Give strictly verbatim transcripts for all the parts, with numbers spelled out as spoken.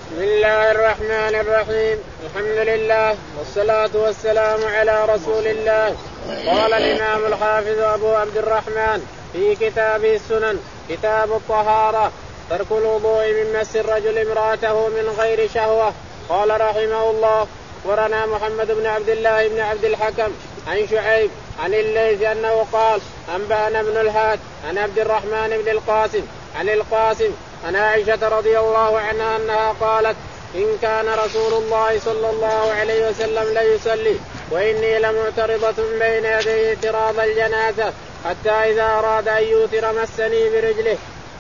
بسم الله الرحمن الرحيم. الحمد لله والصلاة والسلام على رسول الله. قال الإمام الحافظ أبو عبد الرحمن في كتابه السنن كتاب الطهارة ترك الوضوء من مس الرجل امرأته من غير شهوة. قال رحمه الله ورنا محمد بن عبد الله بن عبد الحكم عن شعيب عن الليث أنه قال أنبأنا ابن الهاد عن عبد الرحمن بن القاسم عن القاسم عن عائشة رضي الله عنها أنها قالت إن كان رسول الله صلى الله عليه وسلم ليصلي وإني لمعترضة بين يديه اعتراض الجنازة حتى إذا أراد أن يوتر مسني برجله.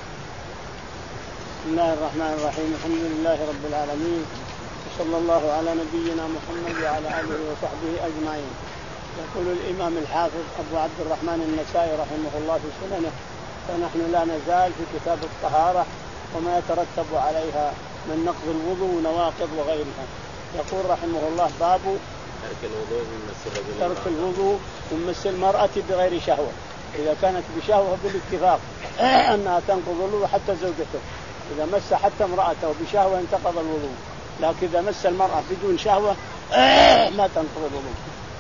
بسم الله الرحمن الرحيم. الحمد لله رب العالمين وصلى الله على نبينا محمد وعلى آله وصحبه أجمعين. يقول الإمام الحافظ أبو عبد الرحمن النسائي رحمه الله في سننه فنحن لا نزال في كتاب الطهارة وما يترتب عليها من نقض الوضوء ونواقض وغيرها. يقول رحمه الله باب ترك الوضوء من مس الرجل ترك الوضوء من مس المرأة بغير شهوة. إذا كانت بشهوة بالاتفاق أنها تنقض الوضوء حتى زوجته، إذا مس حتى امرأته بشهوة انتقض الوضوء، لكن إذا مس المرأة بدون شهوة ما تنقض الوضوء.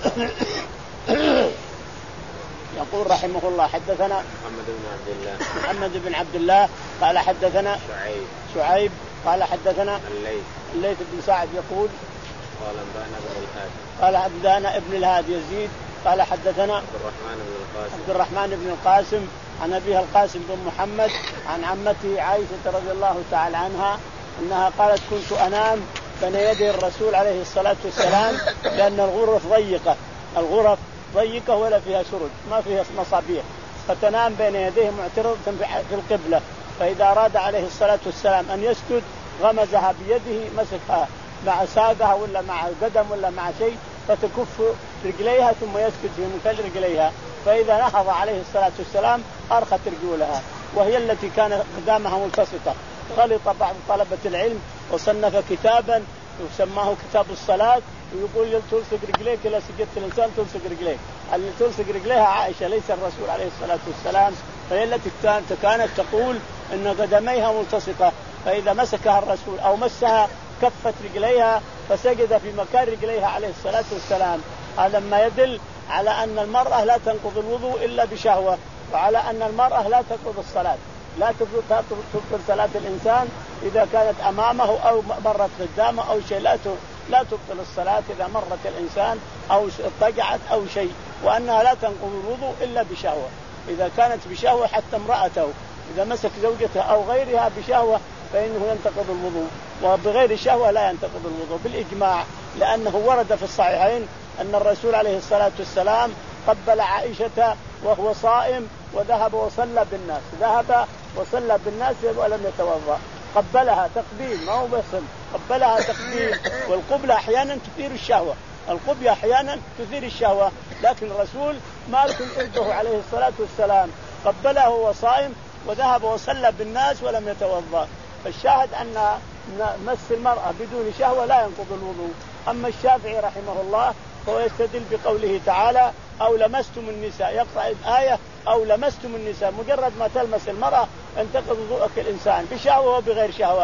يقول رحمه الله حدثنا محمد بن عبد الله محمد بن عبد الله قال حدثنا شعيب شعيب قال حدثنا الليث الليث بن سعد يقول قال أنبأنا ابن الهاد قال أنبأنا ابن الهاد يزيد قال حدثنا عبد الرحمن بن القاسم عبد الرحمن بن القاسم عن أبيها القاسم بن محمد عن عمته عائشة رضي الله تعالى عنها أنها قالت كنت أنام بين يدي الرسول عليه الصلاة والسلام لأن الغرف ضيقة الغرف ضيقة ولا فيها سرج ما فيها مصابيح، فتنام بين يديه معترضة في القبلة، فإذا أراد عليه الصلاة والسلام أن يسجد غمزها بيده مسكها مع ساقها ولا مع قدم ولا مع شيء فتكف رجليها ثم يسجد في مكان رجليها، فإذا نهض عليه الصلاة والسلام أرخت رجولها، وهي التي كان قدامها ملتصقة. غلط بعض طلبة العلم وصنف كتابا يسماه كتاب الصلاة ويقول تلصق رجليك إلى سجدت الإنسان تلصق رجليك، اللي تلصق رجليها عائشة ليس الرسول عليه الصلاة والسلام، فهي التي كانت تقول إن قدميها ملتصقة، فإذا مسكها الرسول أو مسها كفت رجليها فسجد في مكان رجليها عليه الصلاة والسلام. هذا ما يدل على أن المرأة لا تنقض الوضوء إلا بشهوة، وعلى أن المرأة لا تنقض الصلاة، لا تبطل صلاة الإنسان إذا كانت أمامه أو مرت قدامه أو شيء، لا لا تبطل الصلاة إذا مرت الإنسان أو اضطجعت أو شيء، وأنها لا تنقض الوضوء إلا بشهوة. إذا كانت بشهوة حتى امرأته إذا مسك زوجته أو غيرها بشهوة فإنه ينتقض الوضوء، وبغير شهوة لا ينتقض الوضوء بالإجماع، لأنه ورد في الصحيحين أن الرسول عليه الصلاة والسلام قبل عائشة وهو صائم وذهب وصلى بالناس، ذهب وصلى بالناس ولم يتوضأ، قبلها تقبيل ما هو بس قبلها تقبيل، والقبلة أحيانا تثير الشهوة، القبلة أحيانا تثير الشهوة، لكن الرسول ما كان قلبه عليه الصلاة والسلام قبله وهو صائم وذهب وصلى بالناس ولم يتوضأ. فالشاهد أن مس المرأة بدون شهوة لا ينقض الوضوء. أما الشافعي رحمه الله فهو يستدل بقوله تعالى أو لمستم النساء، يقرأ الآية أو لمستم النساء، مجرد ما تلمس المرأة ينتقض وضوءك الإنسان بشهوة وبغير شهوة،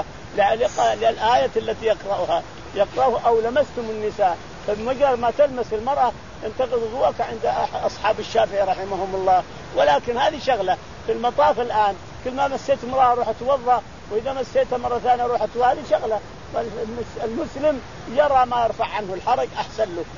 للآية التي يقرأها يقرأه أو لمستم النساء، فمجرد ما تلمس المرأة ينتقض وضوءك عند أصحاب الشافعي رحمهم الله. ولكن هذه شغلة في المطاف الآن، كل ما مسيت امرأة روح توضأ، وإذا مسيتها مرة ثانية روح توضأ، هذه شغلة. المسلم يرى ما يرفع عنه الحرج أحسن له.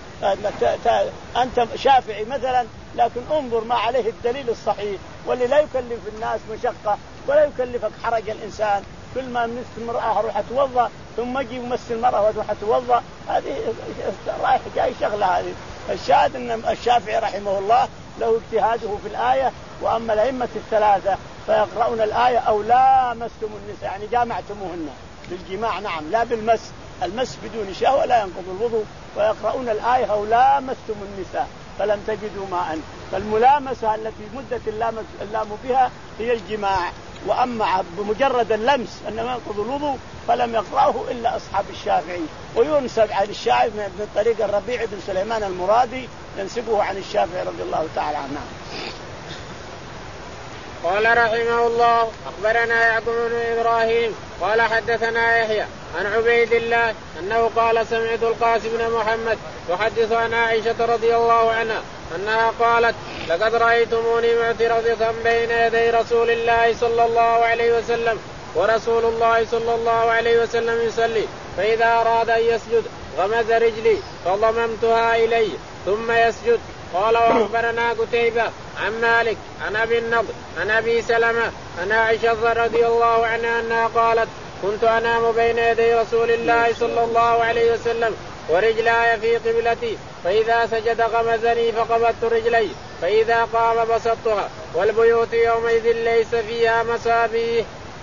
أنت شافعي مثلا، لكن انظر ما عليه الدليل الصحيح واللي لا يكلف الناس مشقة ولا يكلفك حرج الإنسان. كل ما مس المرأة روح توضأ ثم يجي مس المرأة وروح توضأ، هذه رايح جاي شغلة. هذه الشاهد أن الشافعي رحمه الله له اجتهاده في الآية، وأما الأئمة الثلاثة فيقرؤون الآية أو لا مستم النساء، يعني جامعتموهن بالجماع، نعم لا بالمس، المس بدون شهوة لا ينقض الوضوء، ويقرؤون الآية أو لا مستم النساء فلم تجدوا ماء، فالملامسة التي مدة اللام بها هي الجماع. وأما بمجرد اللمس أنه ينقض الوضوء فلم يقرأه إلا أصحاب الشافعي، وينسب عن الشافعي من طريق الربيع بن سليمان المرادي ينسبه عن الشافعي رضي الله تعالى عنه. قال رحمه الله أخبرنا يعقوب بن إبراهيم قال حدثنا يحيى عن عبيد الله أنه قال سمعت القاسم بن محمد يحدث عن عائشة رضي الله عنها أنها قالت لقد رأيتموني معترضة بين يدي رسول الله صلى الله عليه وسلم ورسول الله صلى الله عليه وسلم يصلي فإذا أراد أن يسجد غمز رجلي فضممتها إليه ثم يسجد. قال وأخبرنا قتيبة عن مالك عن أبي النضر عن أبي سلمة عن عائشة رضي الله عنها أنها قالت كنت أنام بين يدي رسول الله صلى الله عليه وسلم ورجلاي في قبلتي فإذا سجد غمزني فقبضت رجلي فإذا قام بسطتها والبيوت يومئذ ليس فيها مصابيح.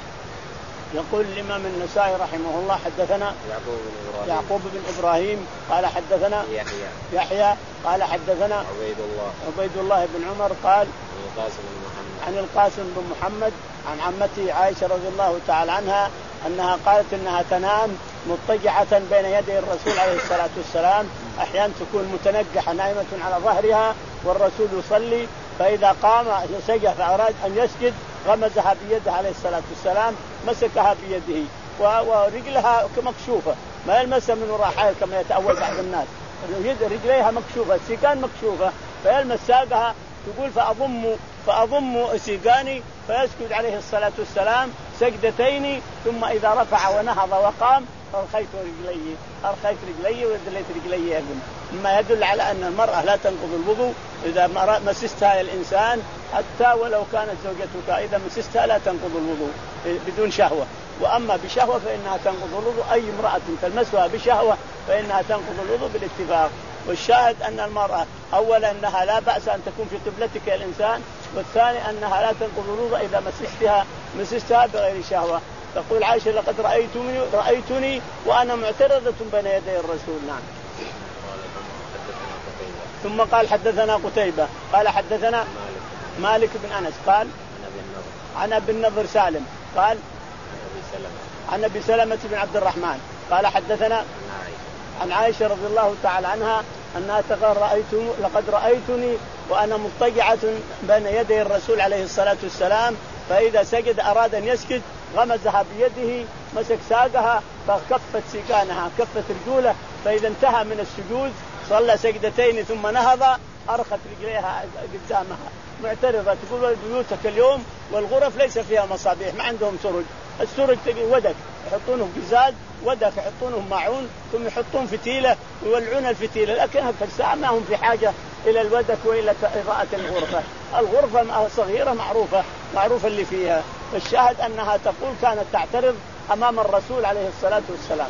يقول الإمام النسائي رحمه الله حدثنا يعقوب بن إبراهيم, يعقوب بن إبراهيم قال حدثنا يحيى, يحيى قال حدثنا عبيد الله, عبيد الله بن عمر قال القاسم بن محمد عن القاسم بن محمد عن عمته عائشة رضي الله تعالى عنها أنها قالت إنها تنام مضطجعة بين يدي الرسول عليه الصلاة والسلام أحيانا تكون متنجحة نائمة على ظهرها والرسول يصلي فإذا قام سجد فأراد أن يسجد غمزها بيده عليه الصلاة والسلام مسكها بيده ورجلها مكشوفة ما يلمسها من وراء حائل كما يتأول بعض الناس رجليها مكشوفة السيقان مكشوفة فيلمس ساقها تقول فأضم فأضم سيقاني فيسجد عليه الصلاة والسلام سجدتين ثم إذا رفع ونهض وقام أرخيت رجلي أرخيت رجلي ودليت رجلي مما يدل على أن المرأة لا تنقض الوضوء إذا مسستها الإنسان حتى ولو كانت زوجتك إذا مسستها لا تنقض الوضوء بدون شهوة وأما بشهوة فإنها تنقض الوضوء أي امرأة تلمسها بشهوة فإنها تنقض الوضوء بالاتفاق. والشاهد أن المرأة أولا أنها لا بأس أن تكون في قبلتك يا الإنسان والثاني أنها لا تنقض الوضوء إذا مسستها مسستها بغير شهوة. تقول عائشة لقد رأيتني رأيتني وأنا معترضة بين يدي الرسول. نعم. ثم قال حدثنا قتيبة قال حدثنا مالك, مالك بن أنس قال عن أبي النضر سالم قال عن أبي سلمة بن عبد الرحمن قال حدثنا عن عائشة رضي الله تعالى عنها أنها تقول رأيت لقد رأيتني وأنا مضطجعة بين يدي الرسول عليه الصلاة والسلام فإذا سجد أراد أن يسجد غمزها بيده مسك ساقها فكفت سيقانها كفت رجوله فإذا انتهى من السجود صلى سجدتين ثم نهض أرخت رجليها قدامها معترضة تقول بيوتك اليوم والغرف ليس فيها مصابيح ما عندهم سرج السرج ودك يحطونه قزاز ودك يحطونه معون ثم يحطون فتيلة ويولعون الفتيلة لكن هالساعة ما هم في حاجة إلى الودك وإلى إضاءة الغرفة. الغرفة صغيرة معروفة معروفة اللي فيها. فالشاهد أنها تقول كانت تعترض أمام الرسول عليه الصلاة والسلام.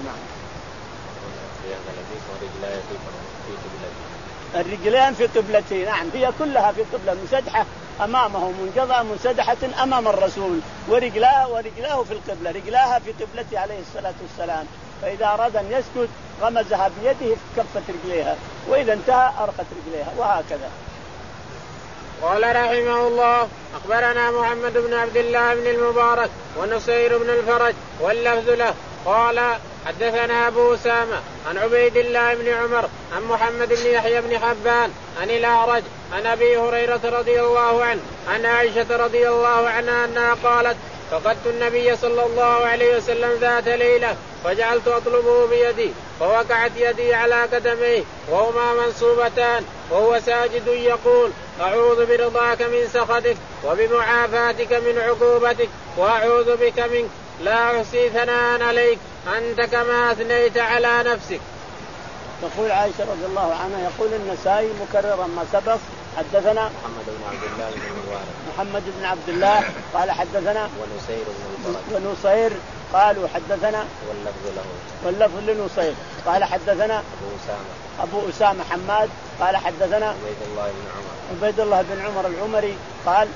الرجلين في قبلتي نعم هي كلها في قبلة منسدحة أمامه منقضة منسدحة أمام الرسول ورجلاه ورجلاه في القبلة رجلاها في قبلته عليه الصلاة والسلام فإذا أراد أن يسجد غمزها بيده كفت رجليها وإذا انتهى أرخت رجليها وهكذا. قال رحمه الله أخبرنا محمد بن عبد الله بن المبارك ونصير بن الفرج واللفظ له قال حدثنا أبو أسامة عن عبيد الله بن عمر عن محمد بن يحيى بن حبان عن الأعرج عن أبي هريرة رضي الله عنه عن عائشة رضي الله عنها أنها قالت فقدت النبي صلى الله عليه وسلم ذات ليلة فجعلت أطلبه بيدي فوقعت يدي على قدميه وهما منصوبتان وهو ساجد يقول أعوذ برضاك من سخطك وبمعافاتك من عقوبتك وأعوذ بك منك لا أحصي ثناء عليك أنت كما أثنيت على نفسك. تقول عائشة رضي الله عنها يقول النسائي مكررا ما سبق حدثنا محمد بن عبد الله بن المبارك محمد بن عبد الله قال حدثنا ونصير بن الفرج ونصير قالوا حدثنا واللفظ له واللفظ لنصير قال حدثنا أبو أسامة أبو أسامة حماد قال حدثنا عبيد الله بن عمر عبيد الله بن عمر العمري قال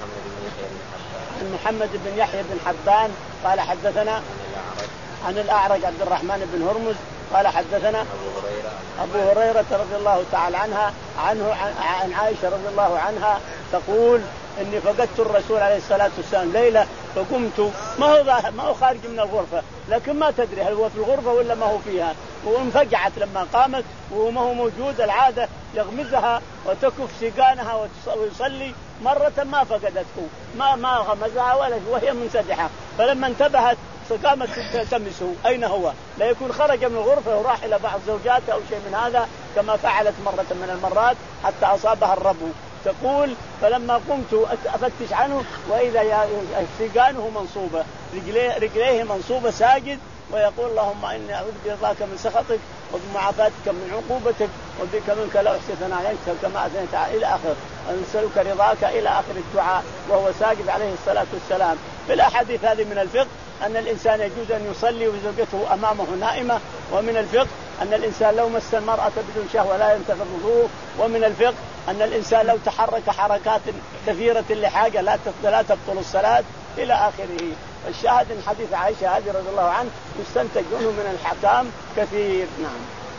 عن محمد بن يحيى بن حبان قال حدثنا عن الأعرج عبد الرحمن بن هرمز قال حدثنا أبو هريرة أبو هريرة رضي الله تعالى عنها عنه عن عائشة رضي الله عنها تقول إني فقدت الرسول عليه الصلاة والسلام ليلة فقمت ما هو ما هو خارج من الغرفة، لكن ما تدري هل هو في الغرفة ولا ما هو فيها، وانفجعت لما قامت وهو ما هو موجود. العادة يغمزها وتكف سيقانها ويصلي، مرة ما فقدته، ما ما غمزها ولا وهي منسدحة، فلما انتبهت فقامت تلتمسه أين هو، لا يكون خرج من الغرفة وراح إلى بعض زوجاته أو شيء من هذا كما فعلت مرة من المرات حتى أصابها الربو. تقول فلما قمت أفتش عنه وإذا سيقانه منصوبة، رجليه, رجليه منصوبة ساجد، ويقول اللهم إني أعوذ برضاك من سخطك وبمعافاتك من عقوبتك وبك منك لا أحصي ثناء عليك كما أثنيت إلى آخر، أنسألك رضاك إلى آخر الدعاء وهو ساجد عليه الصلاة والسلام. في الأحاديث هذه من الفقه أن الإنسان يجوز أن يصلي وزوجته أمامه نائمة، ومن الفقه أن الإنسان لو مس المرأة بدون شهوة لا ينتقض وضوءه، ومن الفقه أن الإنسان لو تحرك حركات كثيرة لحاجة لا لا تبطل الصلاة إلى آخره. الشاهد من حديث عائشة هذه رضي الله عنه يستنتج منه من الحكام كثير. نعم.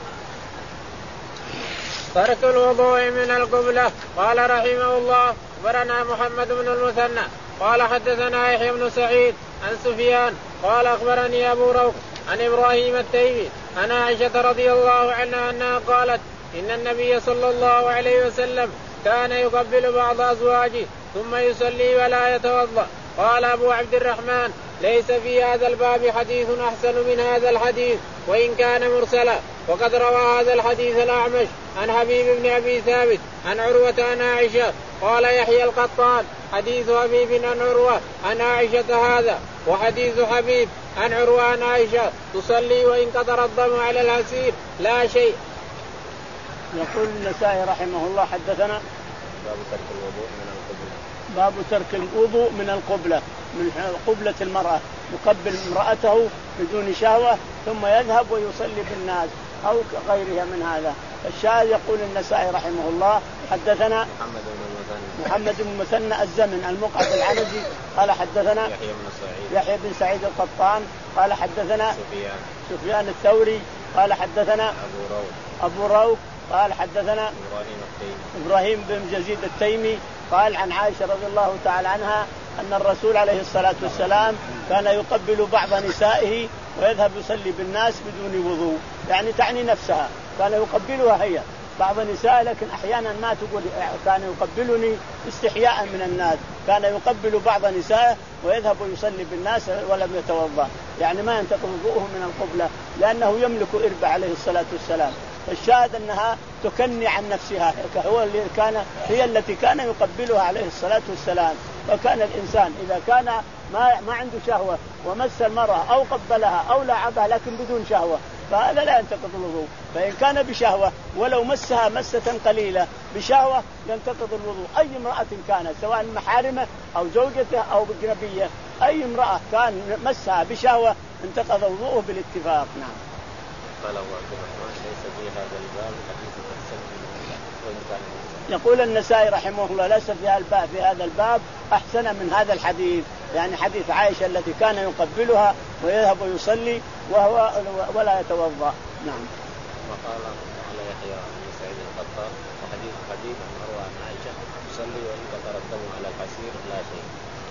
ترك الوضوء من القبلة. قال رحمه الله أخبرنا محمد بن المثنى قال حدثنا يحيى بن سعيد عن سفيان قال أخبرني أبو روح عن إبراهيم التيمي عن عائشة رضي الله عنها أنها قالت إن النبي صلى الله عليه وسلم كان يقبل بعض أزواجه ثم يصلي ولا يتوضأ. قال أبو عبد الرحمن ليس في هذا الباب حديث أحسن من هذا الحديث وإن كان مرسلا، وقد روى هذا الحديث الأعمش عن حبيب بن أبي ثابت عن عروة عن عائشة. قال يحيى القطان حديث حبيب عن عروة عن عائشة هذا، وحديث حبيب عن عروة عن عائشة تصلي وإن قطر الدم على الحسير لا شيء. يقول النسائي رحمه الله حدثنا باب ترك الوضوء من القبلة. باب ترك الوضوء من القبلة، من قبلة المرأة، يقبل امرأته بدون شهوة ثم يذهب ويصلي بالناس أو غيرها من هذا. الشاهد يقول النسائي رحمه الله حدثنا محمد بن المثنى محمد بن المثنى الزمن المقعد العنزي قال حدثنا يحيى بن سعيد يحيى بن سعيد القطان قال حدثنا سفيان سفيان الثوري قال حدثنا أبو روح أبو روح قال حدثنا إبراهيم التيمي إبراهيم بن يزيد التيمي قال عن عائشة رضي الله تعالى عنها أن الرسول عليه الصلاة والسلام كان يقبل بعض نسائه ويذهب يصلي بالناس بدون وضوء، يعني تعني نفسها، كان يقبلها هي بعض النساء، لكن أحيانا ما تقول كان يقبلني استحياء من الناس، كان يقبل بعض نسائه ويذهب يصلي بالناس ولم يتوضأ، يعني ما ينتقض وضوءه من القبلة لأنه يملك إربع عليه الصلاة والسلام. الشاهد أنها تكني عن نفسها، هو اللي كان هي التي كان يقبلها عليه الصلاة والسلام. فكان الإنسان إذا كان ما ما عنده شهوة ومس المرأة أو قبلها أو لعبها لكن بدون شهوة فهذا لا ينتقض الوضوء، فإن كان بشهوة ولو مسها مسة قليلة بشهوة ينتقض الوضوء. أي امرأة كانت سواء محارمة أو زوجته أو بجنبية، أي امرأة كان مسها بشهوة انتقض وضوءه بالاتفاق. نعم. قال أبو عبد الرحمن ليس في هذا الباب حديث أحسن من وإن كان يقول النسائي رحمه الله ليس في الباب في هذا الباب أحسن من هذا الحديث، يعني حديث عائشة التي كان يقبلها ويذهب ويصلي وهو ولا يتوضأ. نعم. وقال على يحيى بن سعيد القطان وحديث حديث عن مروى عن عائشة تصلي وإن قطر الدم على الحسير لا شيء.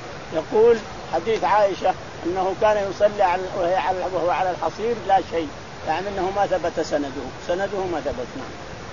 يقول حديث عائشة أنه كان يصلي على وهي على وهو على الحصير لا شيء، يعني أنه ما ثبت سنده سنده ما ثبت. نعم.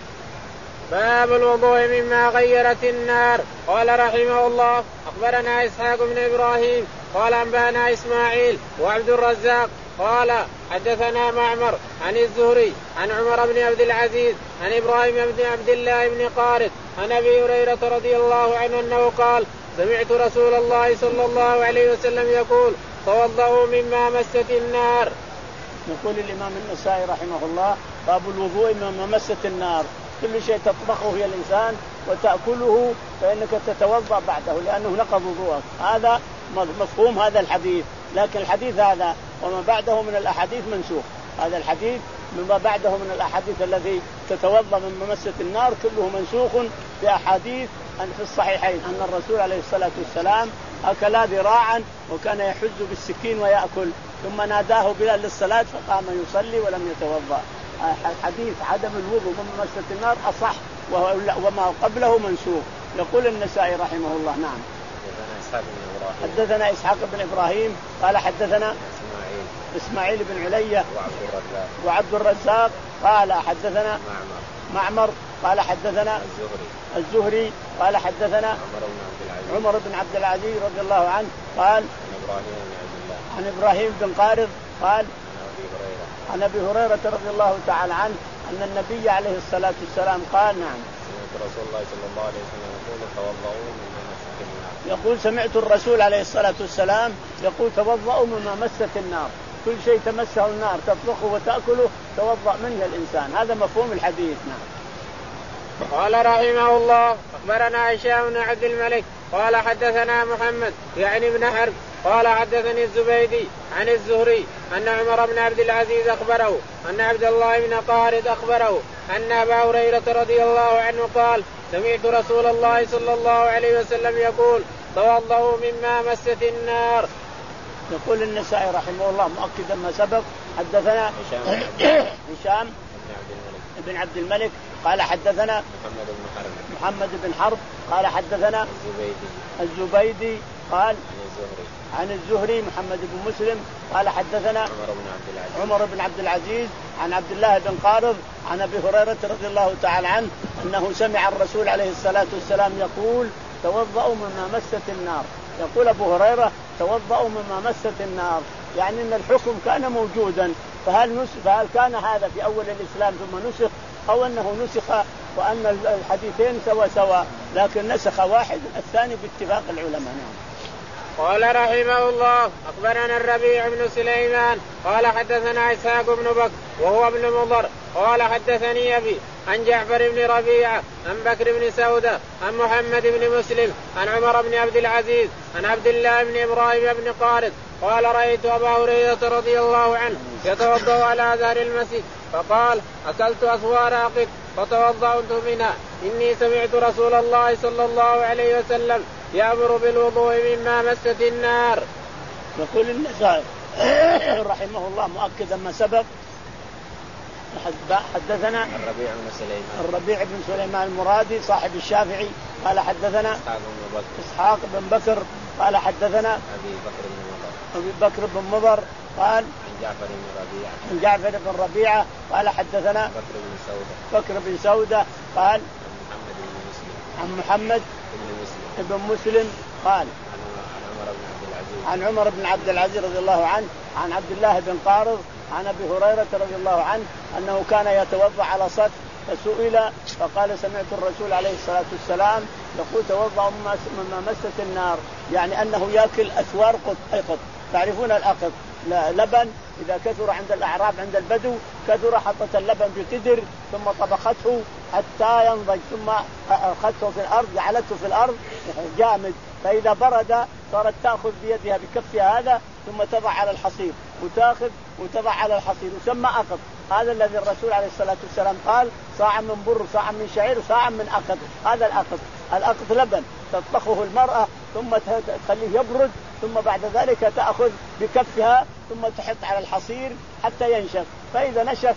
باب الوضوء مما غيرت النار. قال رحمه الله أخبرنا إسحاق بن إبراهيم قال أنبأنا إسماعيل وعبد الرزاق قال حدثنا معمر عن الزهري عن عمر بن عبد العزيز عن إبراهيم بن عبد الله بن قارث عن أبي هريرة رضي الله عنه أنه قال سمعت رسول الله صلى الله عليه وسلم يقول توضؤوا مما مست النار. يقول الإمام النسائي رحمه الله باب الوضوء مما مست النار، كل شيء تطبخه هي الإنسان وتأكله فإنك تتوضأ بعده لأنه نقض وضوءك، هذا مفهوم هذا الحديث. لكن الحديث هذا وما بعده من الأحاديث منسوخ، هذا الحديث مما بعده من الأحاديث الذي تتوضأ مما مست النار كله منسوخ بأحاديث في الصحيحين أن الرسول عليه الصلاة والسلام أكلا ذراعا وكان يحز بالسكين ويأكل ثم ناداه بلال للصلاة فقام يصلي ولم يتوضأ. حديث عدم الوضوء مما مست النار أصح وما قبله منسوخ. يقول النسائي رحمه الله. نعم. حدثنا إسحاق بن إبراهيم قال حدثنا إسماعيل إسماعيل بن علية وعبد الرزاق وعبد الرزاق قال حدثنا معمر معمر قال حدثنا الزهري الزهري قال حدثنا عمر بن عبد العزيز عمر بن عبد العزيز رضي الله عنه قال عن إبراهيم بن عبد الله عن إبراهيم بن قارض قال عن أبي هريرة عن أبي هريرة رضي الله تعالى عنه أن النبي عليه الصلاة والسلام قال نعم سمعت رسول الله صلى الله عليه وسلم يقول توضؤوا مما مست النار. يقول سمعت الرسول عليه الصلاة والسلام يقول توضؤوا مما مست النار، كل شيء تمسه النار تطبخه وتأكله توضأ منه الإنسان، هذا مفهوم الحديث. نعم. قال رحمه الله أخبرنا هشام بن عبد الملك قال حدثنا محمد يعني بن حرب قال حدثني الزبيدي عن الزهري أن عمر بن عبد العزيز أخبره أن عبد الله بن قارض أخبره أن أبا هريرة رضي الله عنه قال سمعت رسول الله صلى الله عليه وسلم يقول توضؤوا مما مست النار. يقول النسائي رحمه الله مؤكدا ما سبق حدثنا هشام هشام بن عبد الملك قال حدثنا محمد بن حرب محمد بن حرب قال حدثنا الزبيدي الزبيدي قال عن الزهري عن الزهري محمد بن مسلم قال حدثنا عمر بن عبد العزيز عمر بن عبد العزيز عن عبد الله بن قارض عن أبي هريرة رضي الله تعالى عنه أنه سمع الرسول عليه الصلاة والسلام يقول توضؤوا مما مست النار. يقول أبو هريرة توضؤوا مما مست النار، يعني أن الحكم كان موجودا، فهل نسخ فهل كان هذا في أول الإسلام ثم نسخ أو أنه نسخ وأن الحديثين سوا سوا لكن نسخ واحد الثاني باتفاق العلماء. نعم. قال رحمه الله أخبرنا الربيع بن سليمان قال حدثنا إسحاق بن بكر وهو ابن مضر قال حدثني أبي عن جعفر بن ربيعة عن بكر بن سودة عن محمد بن مسلم عن عمر بن عبد العزيز عن عبد الله بن إبراهيم بن قارض قال رأيت أبا هريرة رضي الله عنه يتوضأ على ظهر المسجد فقال أكلت أسوار عقد فتوضأت منها إني سمعت رسول الله صلى الله عليه وسلم يأمر بالوضوء مما مست النار. يقول النسائي رحمه الله مؤكدا ما سبق حدثنا الربيع بن سليمان الربيع بن سليمان المرادي صاحب الشافعي قال حدثنا إسحاق بن بكر إسحاق بن بكر قال حدثنا أبي بكر بن مضر أبي بكر بن مضر قال عن جعفر بن ربيعة عن جعفر بن ربيعة قال حدثنا بكر بن سودة بكر بن سودة قال عن محمد بن مسلم عن محمد بن مسلم قال عن عمر بن عبد العزيز عن عمر بن عبد العزيز رضي الله عنه عن عبد الله بن قارض عن أبي هريرة رضي الله عنه أنه كان يتوضأ على سطح فسئل فقال سمعت الرسول عليه الصلاة والسلام يقول توضأ مما مست النار، يعني أنه يأكل أثوار قط أي قط. تعرفون الأقط لبن إذا كثر عند الأعراب عند البدو كثر حطت اللبن بقدر ثم طبخته حتى ينضج ثم أخذته في الأرض جعلته في الأرض جامد، فإذا برد صارت تأخذ بيدها بكفها هذا ثم تضع على الحصير وتأخذ وتضع على الحصير يسمى أقط. هذا الذي الرسول عليه الصلاة والسلام قال صاع من بر صاع من شعير صاع من أقط، هذا الأقط. الأقط لبن تطبخه المرأة ثم تخليه يبرد ثم بعد ذلك تأخذ بكفها ثم تحط على الحصير حتى ينشف، فإذا نشف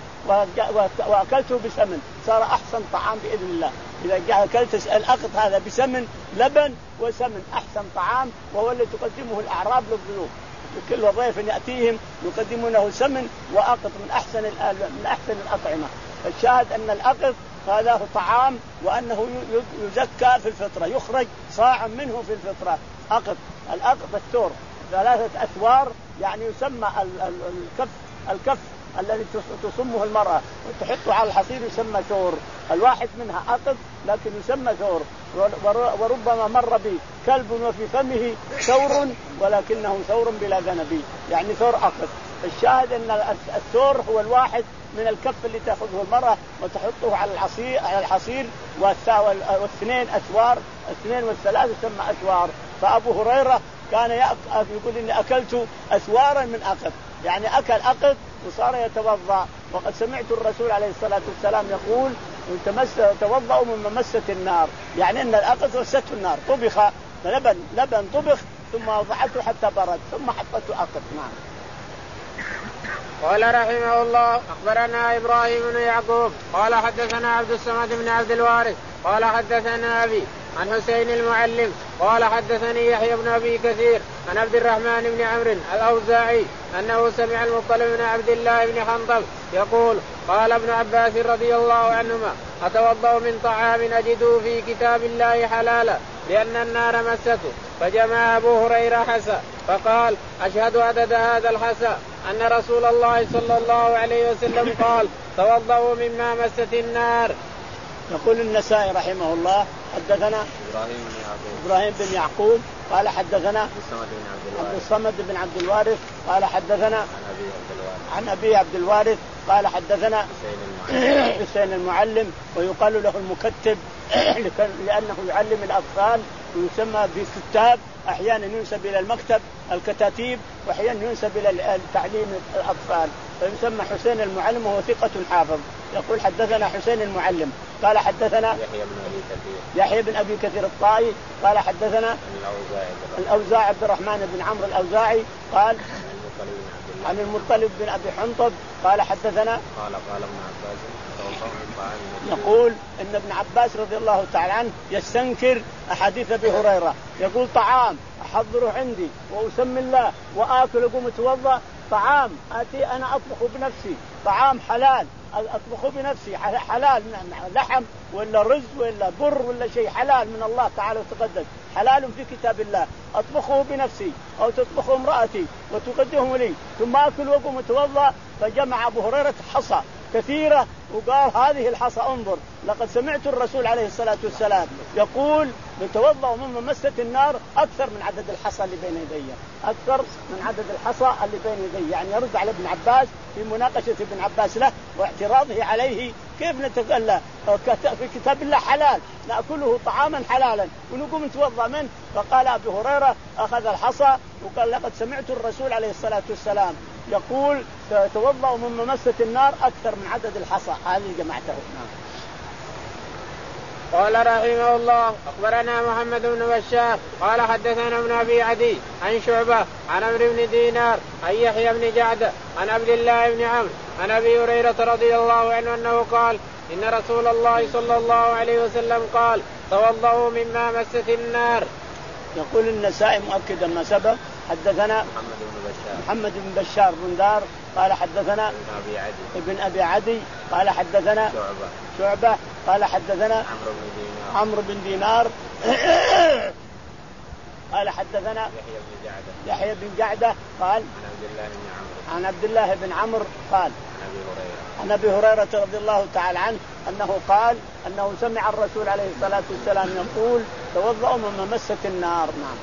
وأكلته بسمن صار أحسن طعام بإذن الله. إذا أكلت الأقط هذا بسمن لبن وسمن أحسن طعام، وهو الذي تقدمه الأعراب للضيوف كل ضيف يأتيهم يقدمونه سمن وأقط من أحسن من أحسن الأطعمة. الشاهد أن الأقط هذا طعام وأنه يزكى في الفطرة، يخرج صاع منه في الفطرة. أقط الأقط الثور ثلاثة أثوار، يعني يسمى الكف الكف الذي تصمه المرأة وتحطه على الحصير يسمى ثور. الواحد منها أقط لكن يسمى ثور، وربما مر به كلب وفي فمه ثور ولكنه ثور بلا ذنب، يعني ثور أقط. الشاهد أن الثور هو الواحد من الكف اللي تأخذه المرأة وتحطه على الحصير على الحصير والاثنين أثوار، الاثنين والثلاث يسمى أثوار. فأبو هريرة كان يقول إني أكلت أثوارا من أقط، يعني أكل أقط وصار يتوضأ. وقد سمعت الرسول عليه الصلاة والسلام يقول توضأوا مما مست النار، يعني أن الأقط مسته النار، طبخ لبن لبن طبخ ثم وضعته حتى برد ثم حطته أقط. نعم. قال رحمه الله أخبرنا إبراهيم بن يعقوب قال حدثنا عبد الصمد بن عبد الوارث قال حدثنا أبي عن حسين المعلم قال حدثني يحيى بن أبي كثير عن عبد الرحمن بن عمرو الأوزاعي أنه سمع المطلب بن عبد الله بن حنظل يقول قال ابن عباس رضي الله عنهما أتوضأ من طعام أجده في كتاب الله حلالا لأن النار مسته فجمع أبو هريرة حسى فقال أشهد عدد هذا الحسى أن رسول الله صلى الله عليه وسلم قال توضأوا مما مست النار. يقول النسائي رحمه الله حدثنا إبراهيم بن يعقوب, إبراهيم بن يعقوب قال حدثنا عبد الصمد بن عبد الوارث قال حدثنا عن أبي عبد الوارث, عن أبي عبد الوارث قال حدثنا حسين حسين المعلم ويقال له المكتب لأنه يعلم الأطفال ويسمى بكتاب أحيانا ينسب إلى المكتب الكتاتيب وأحيانا ينسب إلى تعليم الأطفال فيسمى حسين المعلم وهو ثقة حافظ. يقول حدثنا حسين المعلم قال حدثنا يحيى بن أبي كثير يحيى بن أبي كثير الطائي قال حدثنا الأوزاعي عبد الرحمن بن عمرو الأوزاعي قال عن المطلب بن أبي حنطب قال حدثنا قال قال ابن عباس يقول إن ابن عباس رضي الله تعالى عنه يستنكر أحاديث أبي هريرة يقول طعام أحضره عندي وأسمي الله وآكل أقوم أتوضأ طعام آتي أنا أطبخ بنفسي طعام حلال أطبخه بنفسي حلال لحم ولا رز ولا بر ولا شيء حلال من الله تعالى وتقدس حلال في كتاب الله أطبخه بنفسي أو تطبخه امرأتي وتقدمه لي ثم أكل وأقوم أتوضأ. فجمع أبو هريرة حصى كثيرة وقال هذه الحصى انظر لقد سمعت الرسول عليه الصلاة والسلام يقول نتوضأ مما مست النار أكثر من عدد الحصى اللي بين يدي أكثر من عدد الحصى اللي بين يدي يعني يرد على ابن عباس في مناقشة ابن عباس له واعتراضه عليه كيف نتقلى في كتاب الله حلال نأكله طعاما حلالا ونقوم نتوضأ منه. فقال أبو هريرة أخذ الحصى وقال لقد سمعت الرسول عليه الصلاة والسلام يقول توضأ مما مست النار أكثر من عدد الحصى هذه جمعته. قال رحمه الله أخبرنا محمد بن بشار قال حدثنا ابن أبي عدي عن شعبة عن عمرو بن دينار عن يحيى بن جعدة عن عبد الله بن عمرو عن أبي هريرة رضي الله عنه أنه قال إن رسول الله صلى الله عليه وسلم قال توضأوا مما مست النار. يقول النسائي مؤكدا ما سبق حدثنا محمد بن بشار محمد بن بشار بن دار قال حدثنا ابن أبي عدي ابن أبي عدي قال حدثنا شعبة شعبة قال حدثنا عمرو بن دينار عمرو بن دينار قال حدثنا يحيى بن جعدة يحيى بن جعدة قال عن عبد الله بن عمرو عن عبد الله بن عمرو قال عن أبي هريرة عن أبي هريرة رضي الله تعالى عنه أنه قال أنه سمع الرسول عليه الصلاة والسلام يقول توضأوا مما مست النار. نعم.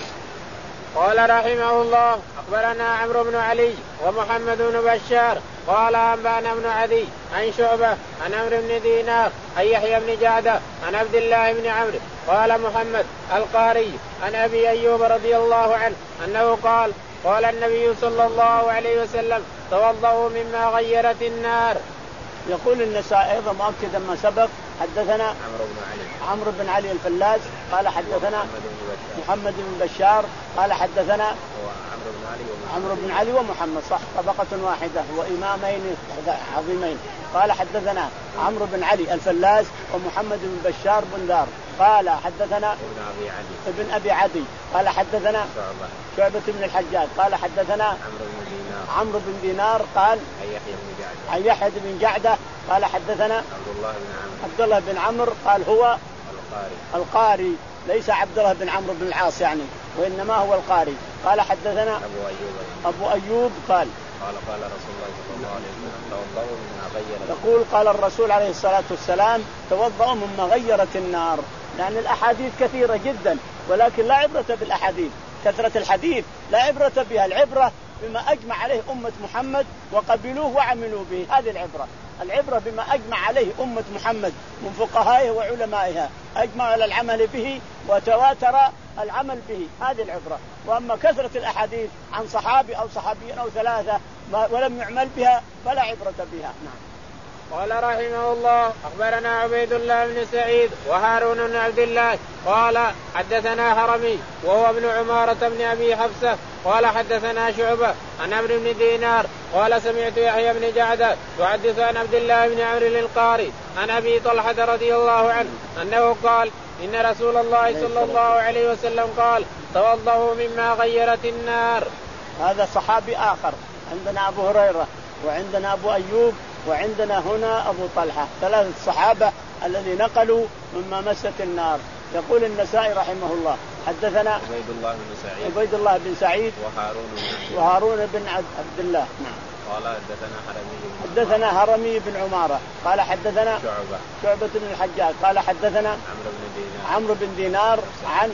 قال رحمه الله أخبرنا عمرو بن علي ومحمد بن بشار قال أنبأنا بن عدي عن شعبة عن عمرو بن دينار عن يحيى بن جعدة عن عبد الله بن عمرو قال محمد القاري عن أبي أيوب رضي الله عنه أنه قال قال النبي صلى الله عليه وسلم توضأوا مما غيرت النار. يقول النسائي أيضا مؤكدا ما سبق حدثنا عمرو بن علي عمرو بن علي الفلاس قال حدثنا محمد بن بشار قال حدثنا عمرو بن علي عمرو بن علي ومحمد صح طبقة واحدة وإمامين عظيمين. قال حدثنا عمرو بن علي الفلاس ومحمد بن بشار بن دار قال حدثنا ابن أبي عدي ابن أبي عدي قال حدثنا شعبة شعبة بن الحجاج قال حدثنا عمرو بن دينار عمرو بن دينار قال عن يحيى بن جعدة عن يحيى بن جعدة قال حدثنا عبد الله بن عمرو عبد الله بن عمرو قال هو القاري القاري ليس عبد الله بن عمرو بن العاص يعني وإنما هو القاري. قال حدثنا أبو أيوب أبو أيوب قال قال قال رسول الله صلى الله عليه وسلم توضأوا مما غيرت يقول قال الرسول عليه الصلاة والسلام توضأوا مما غيرت النار. يعني الأحاديث كثيرة جدا ولكن لا عبرة بالأحاديث كثرة الحديث لا عبرة بها العبرة بما أجمع عليه أمة محمد وقبلوه وعملوا به هذه العبرة. العبرة بما أجمع عليه أمة محمد من فقهائها وعلمائها أجمع على العمل به وتواتر العمل به هذه العبرة. وأما كثرة الأحاديث عن صحابي أو صحابيين أو ثلاثة ولم يعمل بها فلا عبرة بها. نعم. قال رحمه الله أخبرنا عبيد الله بن سعيد وهارون بن عبد الله قال حدثنا حرمي وهو ابن عمارة بن أبي حفصة قال حدثنا شعبة عن عمرو بن دينار قال سمعت يحيى بن جعدة يحدث عن عبد الله بن عمرو القاري عن أبي طلحة رضي الله عنه أنه قال إن رسول الله صلى الله عليه وسلم قال توضؤوا مما غيرت النار. هذا صحابي آخر. عندنا أبو هريرة وعندنا أبو أيوب وعندنا هنا أبو طلحة، ثلاثة صحابة الذي نقلوا مما مست النار. يقول النسائي رحمه الله حدثنا عبيد الله بن سعيد عبيد الله بن سعيد وهارون بن وهارون بن عبد الله. نعم. قال حدثنا هرمي حدثنا هرمي بن عمارة قال حدثنا شعبة شعبة بن الحجاج قال حدثنا عمرو بن دينار عمرو بن دينار عن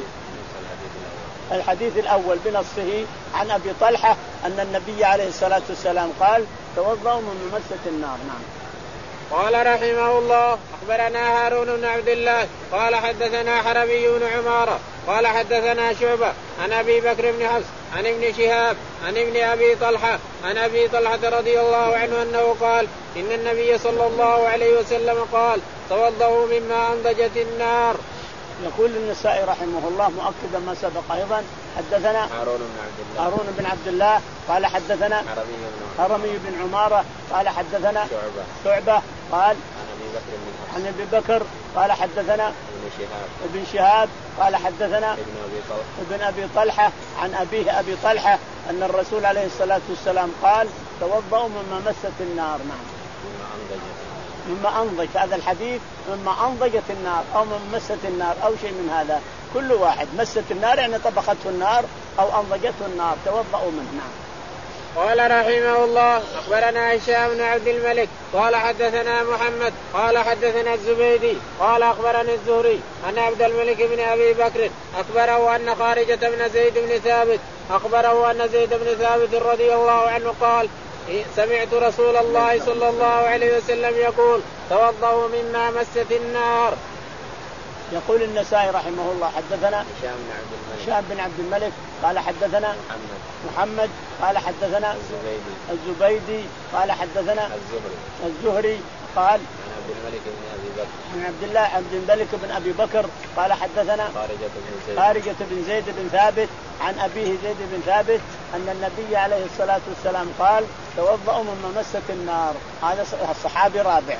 الحديث الأول بنصه عن أبي طلحة أن النبي عليه الصلاة والسلام قال توضؤوا من ممسة النار. نعم. قال رحمه الله أخبرنا هارون بن عبد الله قال حدثنا حرمي بن عمارة قال حدثنا شعبة عن أبي بكر بن حفص عن ابن شهاب عن ابن أبي طلحة عن أبي طلحة رضي الله عنه أنه قال إن النبي صلى الله عليه وسلم قال توضؤوا مما أنضجت النار. يقول النسائي رحمه الله مؤكدا ما سبق أيضا حدثنا هارون بن عبد الله هارون بن عبد الله قال حدثنا هرمي بن عمارة قال حدثنا شعبة شعبة قال عن أبي بكر قال حدثنا ابن شهاب ابن شهاب قال حدثنا ابن أبي طلحة ابن أبي طلحة عن أبيه أبي طلحة أن الرسول عليه الصلاة والسلام قال توضؤوا مما مست النار. نعم. مما أنضج هذا الحديث مما أنضجت النار أو مما مست النار أو شيء من هذا، كل واحد مست النار يعني طبخته النار أو أنضجته النار توضؤوا منه. نعم. قال رحمه الله أخبرنا هشام بن عبد الملك قال حدثنا محمد قال حدثنا الزبيدي قال أخبرني الزهري أن عبد الملك بن أبي بكر أخبره أن خارجة بن زيد بن ثابت أخبره أن زيد بن ثابت رضي الله عنه قال سمعت رسول الله صلى الله عليه وسلم يقول توضؤوا مما مست النار. يقول النسائي رحمه الله حدثنا هشام بن عبد الملك هشام بن عبد الملك قال حدثنا محمد محمد قال حدثنا الزبيدي الزبيدي قال حدثنا الزهري الزهري قال عن عبد الملك بن أبي بكر عن عبد الله عبد الملك بن أبي بكر قال حدثنا خارجة بن زيد خارجة بن زيد بن ثابت عن أبيه زيد بن ثابت أن النبي عليه الصلاة والسلام قال توضؤوا مما مست النار. هذا الصحابي رابع.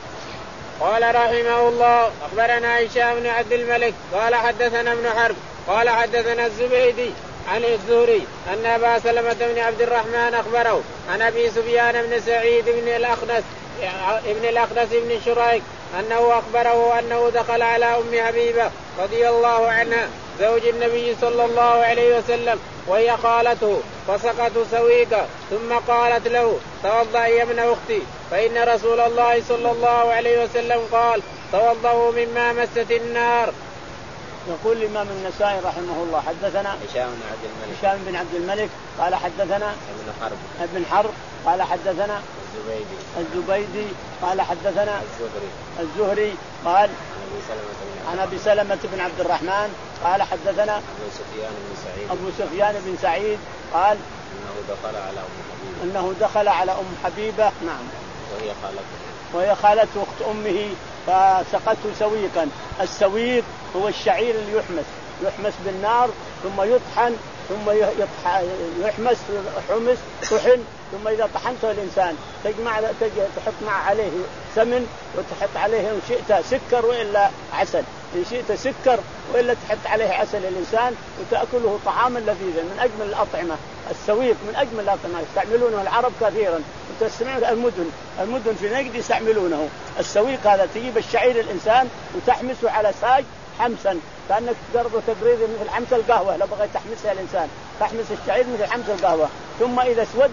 قال رحمه الله أخبرنا هشام بن عبد الملك قال حدثنا ابن حرب قال حدثنا الزبيدي عن الزهري أن أبا سلمة بن عبد الرحمن أخبره عن أبي سفيان بن سعيد بن الأخنس ابن الأخنس بن شريك أنه أخبره أنه دخل على أم حبيبة رضي الله عنها زوج النبي صلى الله عليه وسلم وهي خالته فسقته سويقا ثم قالت له توضأ يا ابن أختي فإن رسول الله صلى الله عليه وسلم قال توضؤوا مما مست النار. يقول الإمام النسائي رحمه الله حدثنا هشام بن عبد الملك هشام بن عبد الملك قال حدثنا ابن حرب ابن حرب قال حدثنا الزبيدي الزبيدي قال حدثنا الزهري الزهري قال عن أبي سلمة بن عبد الرحمن قال حدثنا أبو سفيان بن سعيد أبو سفيان بن سعيد قال أنه دخل على أم حبيبة أنه دخل على أم حبيبة. نعم. وهي خالته وهي خالته أخت أمه فسقته سويقا. السويق هو الشعير اللي يحمس يحمس بالنار ثم يطحن ثم يحمس حمس طحن ثم إذا طحنته الإنسان تجمع تحط مع عليه سمن وتحط عليه إن شئت سكر وإلا عسل، إن شئت سكر وإلا تحط عليه عسل الإنسان وتأكله طعاما لذيذا من أجمل الأطعمة. السويق من أجمل الأطعمة يستعملونه العرب كثيرا وتسمعون المدن المدن في نجد يستعملونه. السويق هذا تجيب الشعير الإنسان وتحمسه على ساج حمسا كأنك تقربه تقريبا مثل حمس القهوة لو بغيت تحمسها الإنسان تحمس الشعير مثل حمس القهوة ثم إذا اسود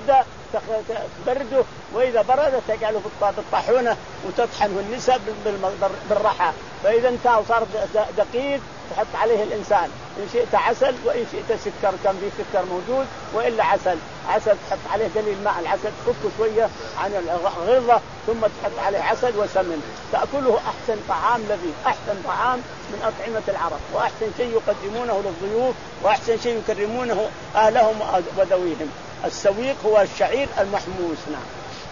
تبرده وإذا برد تجعله بالطاحونة وتطحنه النساء بالرحى فإذا انتهى وصار دقيق تحط عليه الإنسان إن شئت عسل وإن شئت سكر كان فيه سكر موجود وإلا عسل عسل تحط عليه قليل ماء العسل تفكه شوية عن الغلظة ثم تحط عليه عسل وسمن تأكله أحسن طعام لذيذ أحسن طعام من أطعمة العرب وأحسن شيء يقدمونه للضيوف وأحسن شيء يكرمونه أهلهم وذويهم. السويق هو الشعير المحموس. نعم.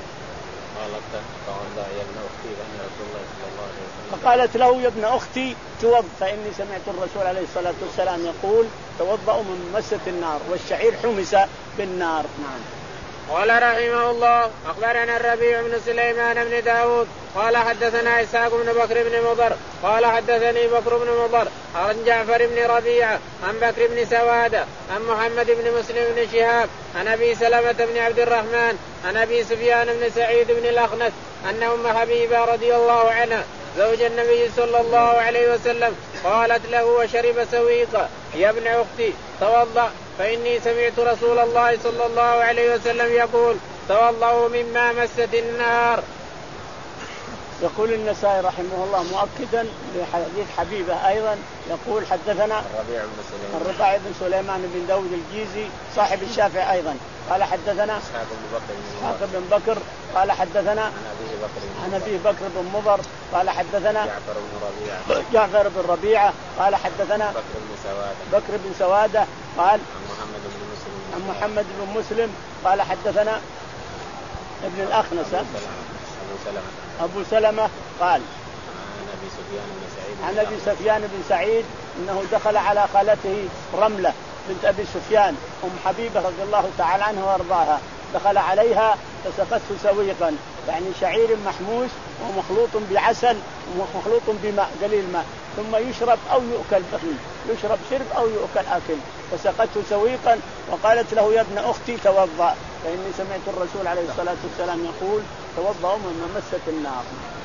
فقالت له يا ابن أختي توضأ فإني سمعت الرسول عليه الصلاة والسلام يقول توضأوا من مست النار والشعير حمس بالنار. نعم. قال رحمه الله أخبرنا الربيع بن سليمان بن داود قال حدثنا إسحاق بن بكر بن مضر قال حدثني بكر بن مضر عن جعفر بن ربيعة عن بكر بن سوادة عن محمد بن مسلم بن شهاب عن أبي سلمة بن عبد الرحمن عن أبي سفيان بن سعيد بن الأخنس أن أم حبيبة رضي الله عنها زوج النبي صلى الله عليه وسلم قالت له وشرب سويقا يا ابن أختي توضأ فإني سمعت رسول الله صلى الله عليه وسلم يقول توضأوا مما مست النار. يقول النسائي رحمه الله مؤكدا لحديث حبيبة أيضا يقول حدثنا الربيع بن سليمان الربيع بن سليمان بن داود الجيزي صاحب الشافعي أيضا قال حدثنا إسحاق بن بكر إسحاق بن بكر قال حدثنا عن أبي بكر بن مضر قال حدثنا جعفر بن ربيعة جعفر بن ربيعة قال حدثنا بكر بن سوادة بكر بن سوادة قال عن محمد بن مسلم عن محمد بن مسلم قال حدثنا ابن الأخنس أبو سلمة أبو سلمة قال عن أبي سفيان بن سعيد عن أبي سفيان بن سعيد أنه دخل على خالته رملة بنت أبي سفيان أم حبيبة رضي الله تعالى عنها وارضاها دخل عليها فسقته سويقا يعني شعير محموس ومخلوط بعسل ومخلوط بماء قليل ماء ثم يشرب أو يؤكل يشرب شرب أو يؤكل أكل فسقته سويقا وقالت له يا ابن أختي توضأ فإني سمعت الرسول عليه الصلاة والسلام يقول توضأوا مما مست النار.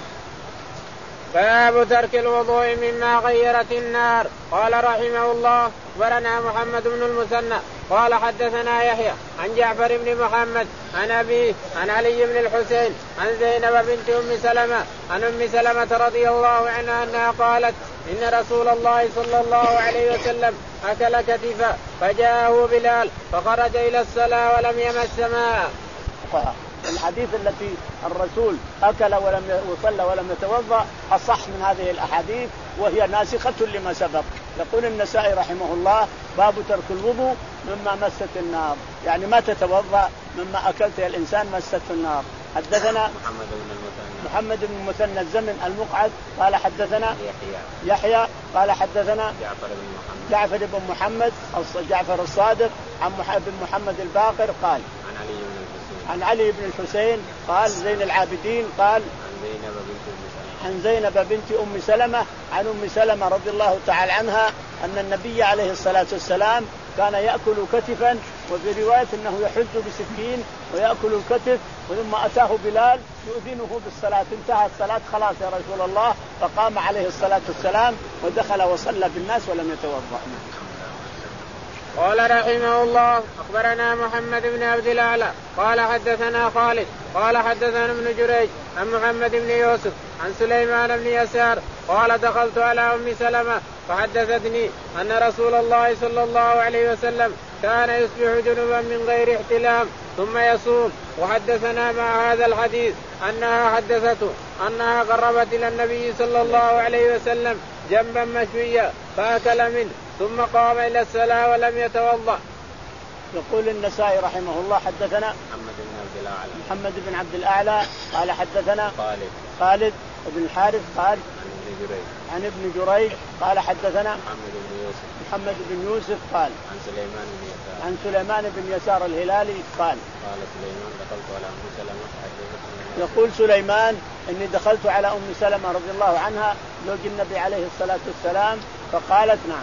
باب ترك الوضوء مما غيرت النار. قال رحمه الله أخبرنا محمد بن المثنى قال حدثنا يحيى عن جعفر بن محمد عن أبيه عن علي بن الحسين عن زينب بنت أم سلمة عن أم سلمة رضي الله عنها أنها قالت إن رسول الله صلى الله عليه وسلم أكل كتفا فجاءه بلال فخرج إلى الصلاة ولم يمس ماء. الحديث التي الرسول أكل ولم وصلى ولم يتوضأ أصح من هذه الأحاديث وهي ناسخة لما سبق. يقول النسائي رحمه الله باب ترك الوضوء مما مست النار يعني ما تتوضأ مما أكلت يا الإنسان مست النار. حدثنا محمد بن المثنى محمد بن المثنى الزمن المقعد قال حدثنا يحيى يحيى قال حدثنا جعفر بن محمد جعفر بن محمد جعفر الصادق عن بن محمد الباقر قال عن علي بن الحسين عن علي بن الحسين قال زين العابدين قال عن زينب بنت أم سلمة عن زينب بنت أم سلمة عن أم سلمة رضي الله تعالى عنها أن النبي عليه الصلاة والسلام كان يأكل كتفا وفي رواية أنه يحز بسكين ويأكل الكتف ثم أتاه بلال يؤذنه بالصلاة انتهت الصلاة خلاص يا رسول الله فقام عليه الصلاة والسلام ودخل وصلى بالناس ولم يتوضأ. قال رحمه الله أخبرنا محمد بن عبد الأعلى قال حدثنا خالد قال حدثنا ابن جريج عن محمد بن يوسف عن سليمان بن يسار قال دخلت على أم سلمة فحدثتني أن رسول الله صلى الله عليه وسلم كان يصبح جنبا من غير احتلام ثم يصوم. وحدثنا مع هذا الحديث أنها حدثته أنها قربت إلى النبي صلى الله عليه وسلم جنبا مشويا فأكل منه ثم قام إلى الصلاة ولم يتوضأ. يقول النسائي رحمه الله حدثنا محمد بن عبد الأعلى محمد بن عبد الأعلى قال حدثنا خالد خالد بن الحارث قال عن ابن جريج عن ابن جريج قال حدثنا محمد بن يوسف محمد بن يوسف قال عن سليمان بن يسار عن سليمان بن يسار الهلالي قال قال سليمان دخلت على أم سلمة فحدثتني يقول سليمان إني دخلت على أم سلمة رضي الله عنها زوج النبي عليه الصلاة والسلام فقالت نعم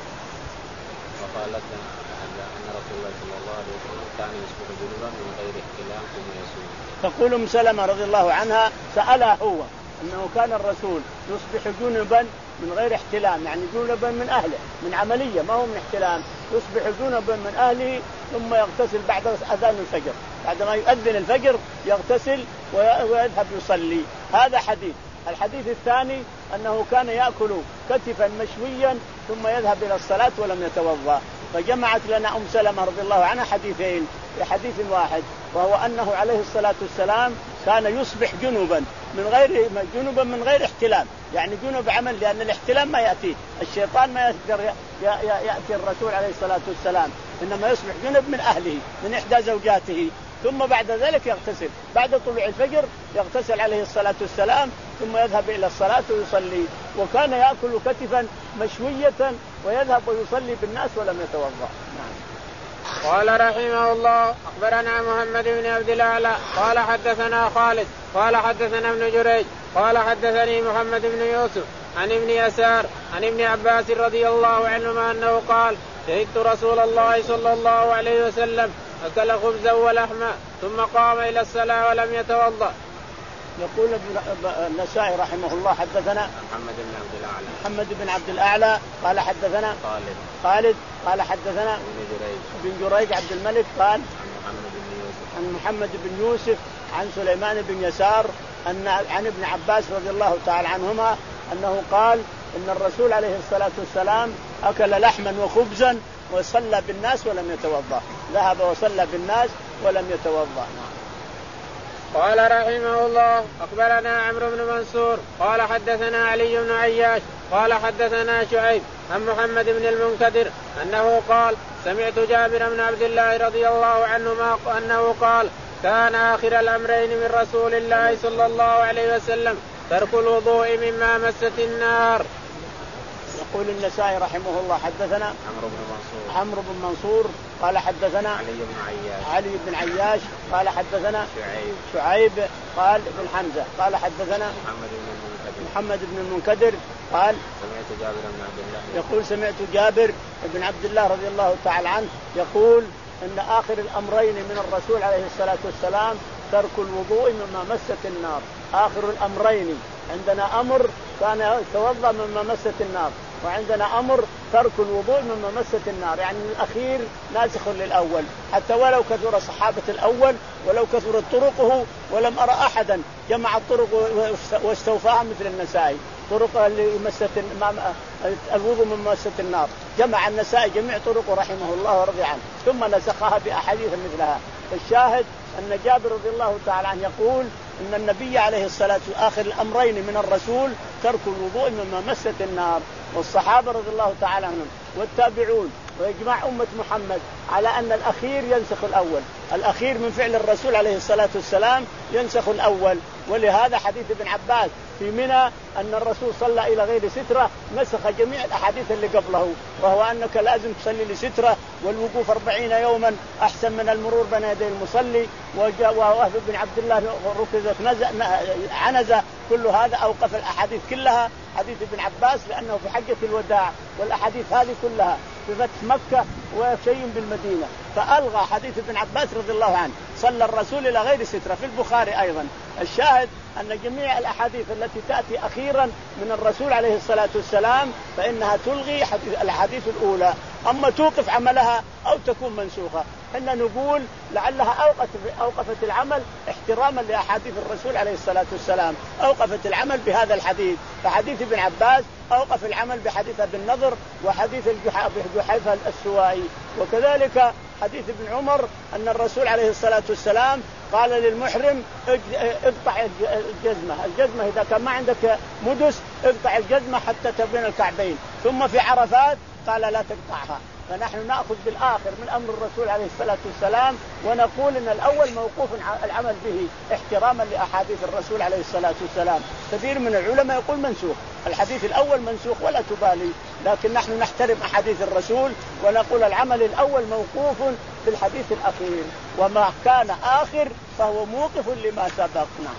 فقالت أن رسول الله صلى الله عليه وسلم كان يصبح جنبا من غير احتلام ثم يصوم. تقول أم سلمة رضي الله عنها سألها هو أنه كان الرسول يصبح جنبا من غير احتلام يعني جنبا من أهله من عملية ما هو من احتلام يصبح جنبا من أهله ثم يغتسل بعد أذان الفجر بعدما يؤذن الفجر يغتسل ويذهب يصلي. هذا حديث. الحديث الثاني أنه كان يأكل كتفا مشويا ثم يذهب إلى الصلاة ولم يتوضأ. فجمعت لنا أم سلمة رضي الله عنها حديثين في حديث واحد وهو أنه عليه الصلاة والسلام كان يصبح جنبا من غير جنبا من غير احتلام يعني جنب عمل لأن الاحتلام ما يأتي الشيطان ما يقدر يأتي الرسول عليه الصلاة والسلام إنما يصبح جنب من أهله من إحدى زوجاته ثم بعد ذلك يغتسل بعد طلوع الفجر يغتسل عليه الصلاة والسلام ثم يذهب إلى الصلاة ويصلي. وكان يأكل كتفا مشوية ويذهب ويصلي بالناس ولم يتوضأ. نعم. قال رحمه الله أخبرنا محمد بن عبد الأعلى قال حدثنا خالد قال حدثنا ابن جريج قال حدثني محمد بن يوسف عن ابن يسار عن ابن عباس رضي الله عنهما أنه قال شهدت رسول الله صلى الله عليه وسلم أكل خبزا ولحما ثم قام إلى الصلاة ولم يتوضأ. يقول النسائي رحمه الله حدثنا محمد بن عبد الأعلى محمد بن عبد الأعلى قال حدثنا خالد خالد قال حدثنا ابن جريج بن جريج عبد الملك قال عن محمد بن يوسف عن محمد بن يوسف عن سليمان بن يسار أن عن ابن عباس رضي الله تعالى عنهما أنه قال إن الرسول عليه الصلاة والسلام أكل لحما وخبزا وصلى بالناس ولم يتوضأ. ذهب وصلى بالناس ولم يتوضأ. قال رحمه الله أخبرنا عمرو بن منصور قال حدثنا علي بن عياش قال حدثنا شعيب عن محمد بن المنكدر أنه قال سمعت جابر بن عبد الله رضي الله عنهما أنه قال كان آخر الأمرين من رسول الله صلى الله عليه وسلم ترك الوضوء مما مست النار. يقول النسائي رحمه الله حدثنا عمرو بن منصور عمرو بن منصور قال حدثنا علي بن عياش علي بن عياش قال حدثنا شعيب شعيب قال بن حمزة قال حدثنا محمد بن المنكدر محمد بن المنكدر قال سمعت جابر بن عبد الله يقول سمعت جابر بن عبد الله رضي الله تعالى عنه يقول ان اخر الامرين من الرسول عليه الصلاة والسلام ترك الوضوء مما مست النار. اخر الامرين عندنا امر كان يتوضا مما مست النار، وعندنا امر ترك الوضوء مما مست النار، يعني الاخير ناسخ للاول، حتى ولو كثر صحابة الاول ولو كثرت طرقه ولم ارى احدا جمع الطرق واستوفاها مثل النسائي. طرق اللي مست الوضوء مما مست النار جمع النسائي جميع طرقه رحمه الله ورضي عنه، ثم نسخها باحاديث مثلها. الشاهد أن جابر رضي الله تعالى عنه يقول إن النبي عليه الصلاة والسلام آخر الأمرين من الرسول ترك الوضوء مما مست النار. والصحابة رضي الله تعالى عنهم والتابعون وإجماع أمة محمد على أن الأخير ينسخ الأول، الأخير من فعل الرسول عليه الصلاة والسلام ينسخ الأول. ولهذا حديث ابن عباس في منى أن الرسول صلى إلى غير سترة نسخ جميع الأحاديث اللي قبله، وهو أنك لازم تصلي لسترة، والوقوف أربعين يوما أحسن من المرور بين يدي المصلي، ووهب بن عبد الله ركزت عنزة، كل هذا أوقف الأحاديث كلها حديث ابن عباس لأنه في حجة الوداع، والأحاديث هذه كلها في فتح مكة وشيء بالمدينة، فألغى حديث ابن عباس رضي الله عنه صلى الرسول إلى غير سترة في البخاري أيضا. الشاهد أن جميع الأحاديث التي تأتي أخيرا من الرسول عليه الصلاة والسلام فإنها تلغي الأحاديث الأولى، أما توقف عملها أو تكون منسوخة. إحنا نقول لعلها أوقفت, أوقفت العمل احتراما لأحاديث الرسول عليه الصلاة والسلام، أوقفت العمل بهذا الحديث، فحديث ابن عباس أوقف العمل بحديث ابن النضر وحديث الجحيفة السوائي. وكذلك حديث ابن عمر أن الرسول عليه الصلاة والسلام قال للمحرم اقطع الجزمة، الجزمة إذا كان ما عندك مدس اقطع الجزمة حتى تبين الكعبين. ثم في عرفات قال لا تقطعها. فنحن نأخذ بالآخر من أمر الرسول عليه الصلاة والسلام ونقول إن الأول موقوف العمل به احتراما لأحاديث الرسول عليه الصلاة والسلام. كثير من العلماء يقول منسوخ، الحديث الأول منسوخ ولا تبالي، لكن نحن نحترم أحاديث الرسول ونقول العمل الأول موقوف بالحديث الأخير، وما كان آخر فهو موقف لما سبق. نعم.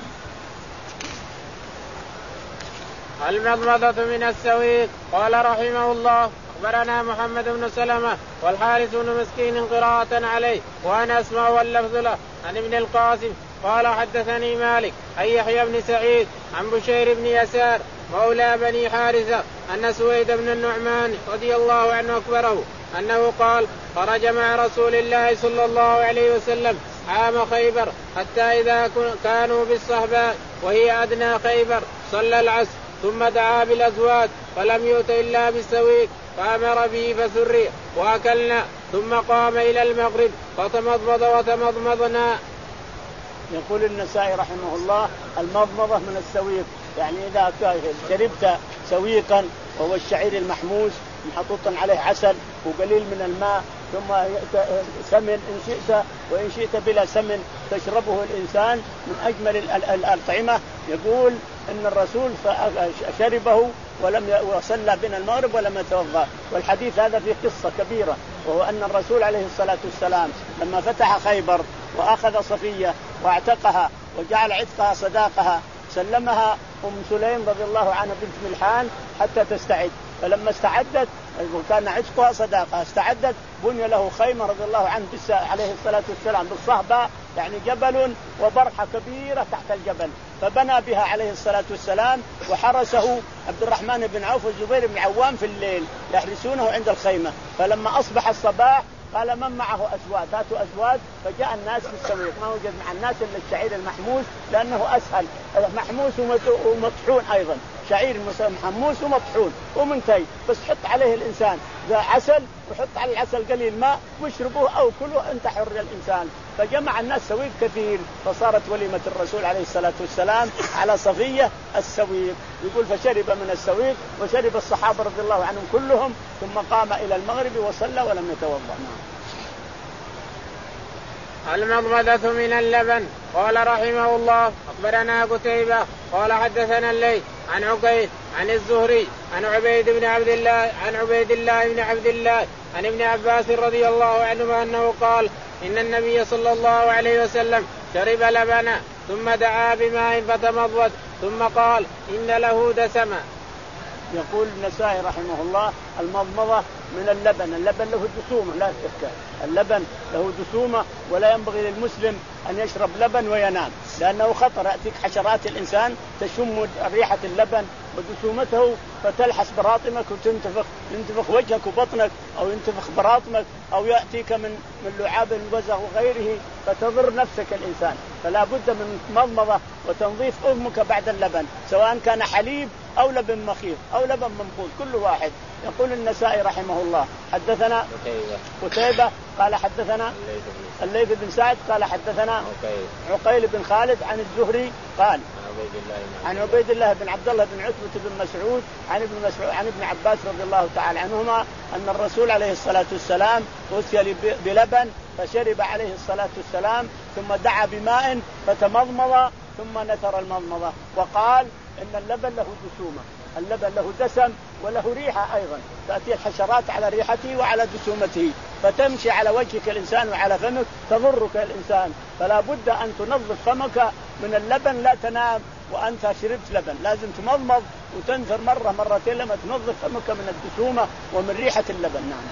المضمضة من السويق. قال رحمه الله أخبرنا محمد بن سلمة والحارث بن مسكين قراءة عليه وأنا أسمع واللفظ له عن ابن القاسم قال حدثني مالك عن يحيى بن سعيد عن بشير بن يسار مولى بني حارثة أن سويد بن النعمان رضي الله عنه أخبره أنه قال خرج مع رسول الله صلى الله عليه وسلم عام خيبر حتى إذا كانوا بالصهباء وهي أدنى خيبر صلى العصر ثم دعا بالأزواج فلم يؤت إلا بالسويق فأمر به فسري وأكلنا ثم قام إلى المغرب فتمضمض وتمضمضنا. يقول النسائي رحمه الله المضمضة من السويق، يعني إذا شربت سويقا وهو الشعير المحموس محطوطا عليه عسل وقليل من الماء ثم سمن إن شئت وإن شئت بلا سمن تشربه الإنسان من أجمل الأطعمة. يقول إن الرسول شربه ولم وصلى بنا المغرب ولم يتوضأ. والحديث هذا فيه قصة كبيرة، وهو أن الرسول عليه الصلاة والسلام لما فتح خيبر وأخذ صفية واعتقها وجعل عتقها صداقها سلمها أم سليم رضي الله عنها بنت ملحان حتى تستعد، فلما استعدت وكان عتقها صداقها استعدت بني له خيمة رضي الله عنه عليه الصلاة والسلام بالصهبة، يعني جبل وبرحة كبيرة تحت الجبل، فبنى بها عليه الصلاة والسلام وحرسه عبد الرحمن بن عوف والزبير بن عوام في الليل يحرسونه عند الخيمة. فلما أصبح الصباح قال من معه أزواد هاتوا أزواد، فجاء الناس بالسويق ما وجد مع الناس إلا الشعير المحموس لأنه أسهل، محموس ومطحون أيضا، شعير محموس ومطحون ومنتهي، بس حط عليه الإنسان ذا عسل وحط على العسل قليل ماء واشربوه أو كلوا أنت حر الإنسان. فجمع الناس سويق كثير، فصارت وليمة الرسول عليه الصلاة والسلام على صفية السويق. يقول فشرب من السويق وشرب الصحابة رضي الله عنهم كلهم، ثم قام إلى المغرب وصلى ولم يتوضأ. المضمضة من اللبن. قال رحمه الله أخبرنا قتيبة قال حدثنا الليث عن عقيل عن الزهري عن عبيد بن عبد الله عن عبيد الله بن عبد الله عن ابن عباس رضي الله عنهما أنه قال إن النبي صلى الله عليه وسلم شرب لبنا ثم دعا بماء فتمضض ثم قال إن له دسما. يقول النسائي رحمه الله المضمضة من اللبن، اللبن له دسومة لا شك، اللبن له دسومة ولا ينبغي للمسلم أن يشرب لبن وينام لأنه خطر، يأتيك حشرات الإنسان تشم ريحة اللبن ودسومته فتلحس براطمك وتنتفخ ينتفخ وجهك وبطنك أو ينتفخ براطمك أو يأتيك من من لعاب الوزغ وغيره فتضر نفسك الإنسان. فلا بد من مضمضة وتنظيف أمك بعد اللبن سواء كان حليب أو لبن مخيط أو لبن منقوذ كل واحد. يقول النسائي رحمه الله حدثنا قتيبة قال حدثنا الليث بن سعد قال حدثنا عقيل بن خالد عن الزهري قال عن عبيد الله بن عبد الله بن عتبة بن مسعود عن ابن مسعود عن ابن عباس رضي الله تعالى عنهما أن الرسول عليه الصلاة والسلام أتي بلبن فشرب عليه الصلاة والسلام ثم دعا بماء فتمضمض ثم نثر المضمضة وقال إن اللبن له دسومة، اللبن له دسم وله ريحة أيضا، تأتي الحشرات على ريحته وعلى دسومته فتمشي على وجهك الإنسان وعلى فمك تضرك الإنسان. فلا بد أن تنظف فمك من اللبن، لا تنام وأنت شربت لبن، لازم تمضمض وتنثر مرة مرتين لما تنظف فمك من الدسومة ومن ريحة اللبن. نعم.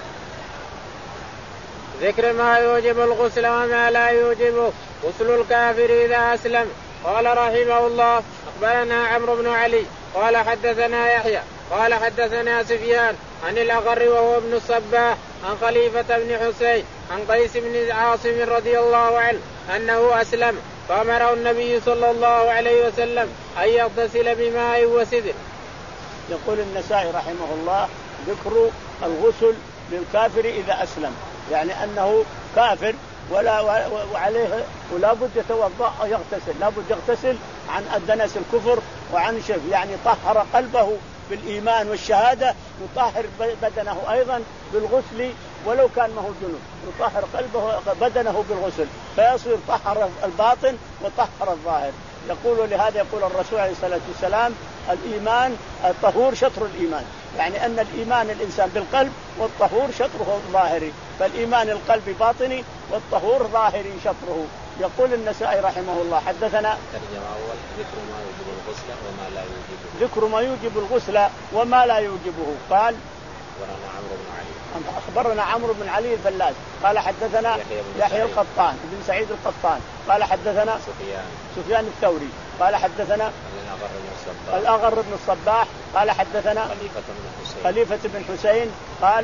ذكر ما يوجب الغسل وما لا يوجبه. غسل الكافر إذا أسلم. قال رحمه الله أخبرنا عمرو بن علي قال حدثنا يحيى قال حدثنا سفيان عن الأغر وهو ابن الصباح عن خليفة بن حسين عن قيس بن عاصم رضي الله عنه أنه أسلم فأمره النبي صلى الله عليه وسلم أن يغتسل بماء وسدر. يقول النسائي رحمه الله ذكر الغسل للكافر إذا أسلم، يعني أنه كافر ولا وعليه ولا بد يتوضأ أو يغتسل، لا بد يغتسل عن الدنس الكفر وعن شرك، يعني طهر قلبه بالإيمان والشهادة يطهر بدنه أيضا بالغسل ولو كان ما هو جنوب، يطهر قلبه بدنه بالغسل فيصير طهر الباطن وطهر الظاهر. يقول لهذا يقول الرسول عليه الصلاة والسلام الإيمان الطهور شطر الإيمان، يعني أن الإيمان الإنسان بالقلب والطهور شطره الظاهري، فالإيمان القلبي باطني والطهور ظاهري شطره. يقول النسائي رحمه الله حدثنا ذكر ما يوجب الغسل وما لا يوجبه. ذكر ما يوجب الغسل وما لا يوجبه. قال أخبرنا عمرو بن علي أخبرنا عمرو بن علي الفلاس قال حدثنا يحيى القطان بن سعيد القطان قال حدثنا سفيان سفيان الثوري قال حدثنا الأغر بن الصباح قال حدثنا خليفة بن حسين خليفة بن حسين قال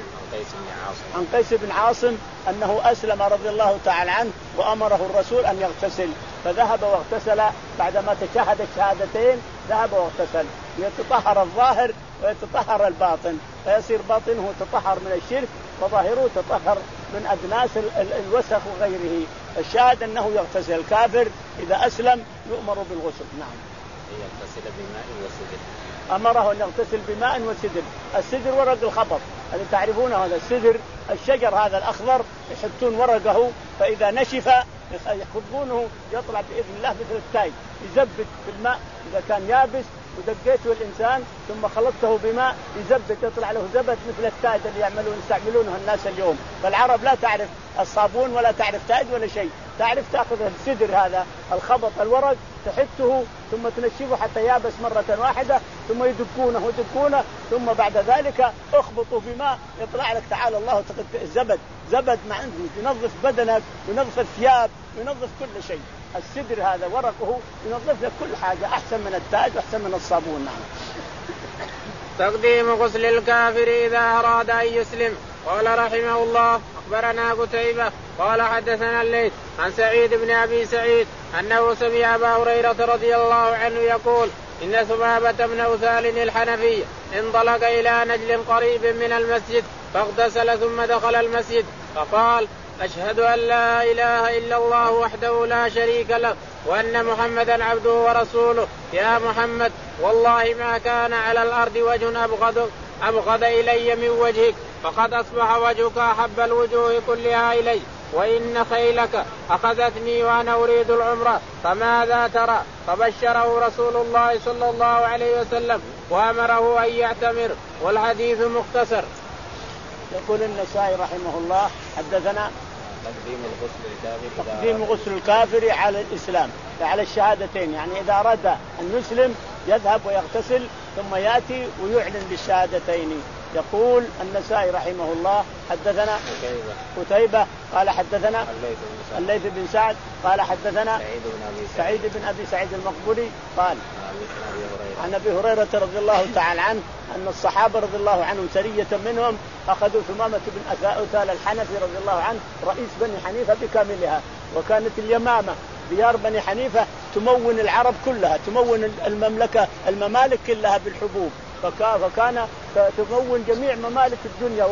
عن قيس بن عاصم أنه أسلم رضي الله تعالى عنه وأمره الرسول أن يغتسل، فذهب واغتسل بعدما تشهد الشهادتين ذهب واغتسل ليتطهر الظاهر ويتطهر الباطن، فيصير باطنه تطهر من الشرك وظاهره تطهر من أدناس الوسخ وغيره. الشاهد أنه يغتسل. الكافر إذا أسلم يؤمر بالغسل. نعم. يغتسل بماء وسدر. أمره أن يغتسل بماء وسدر. السدر ورق الخبر اللي تعرفونه، هذا السدر الشجر هذا الأخضر يحطون ورقه فإذا نشف يخضونه يطلع بإذن الله مثل التاي، يزبد في الماء إذا كان يابس ودقيته الإنسان ثم خلطته بماء يزبد يطلع له زبد مثل التاج اللي يعملون يستعملونه الناس اليوم. فالعرب لا تعرف الصابون ولا تعرف تاج ولا شيء، تعرف تأخذ السدر هذا الخبط الورق تحته ثم تنشفه حتى يابس مرة واحدة ثم يدقونه يدقونه ثم بعد ذلك اخبطوا بماء يطلع لك تعالى الله زبد زبد ما عندي ينظف بدنك وينظف الثياب وينظف كل شيء. السدر هذا ورقه ينظف لك كل حاجة أحسن من التاج وأحسن من الصابون. نعم. تقديم غسل الكافر إذا أراد أن يسلم. قال رحمه الله أخبرنا قتيبة قال حدثنا الليث عن سعيد بن أبي سعيد أنه سمع أبا هريرة رضي الله عنه يقول إن ثمامة بن أثال الحنفي انطلق إلى نجل قريب من المسجد فاغتسل ثم دخل المسجد فقال أشهد أن لا إله إلا الله وحده لا شريك له وأن محمدا عبده ورسوله يا محمد والله ما كان على الأرض وجه أبغض, أبغض إلي من وجهك فقد أصبح وجهك أحب الوجوه كلها إلي وإن خيلك أخذتني وأنا أريد العمرة فماذا ترى؟ فبشره رسول الله صلى الله عليه وسلم وأمره أن يعتمر. والحديث مختصر. يقول النسائي رحمه الله حدثنا تقديم الغسل الكافر تقديم غسل الكافر على الإسلام على الشهادتين، يعني إذا أراد أن يسلم يذهب ويغتسل ثم يأتي ويعلن بالشهادتين. يقول النسائي رحمه الله حدثنا قتيبة قال حدثنا الليث بن سعد قال حدثنا سعيد بن أبي سعيد المقبري قال عن أبي هريرة رضي الله تعالى عنه أن الصحابة رضي الله عنهم سرية منهم أخذوا ثمامة بن أثال الحنفي رضي الله عنه رئيس بني حنيفة بكاملها، وكانت اليمامة ديار بني حنيفة تمون العرب كلها، تمون المملكة الممالك كلها بالحبوب، فكان تمون جميع ممالك الدنيا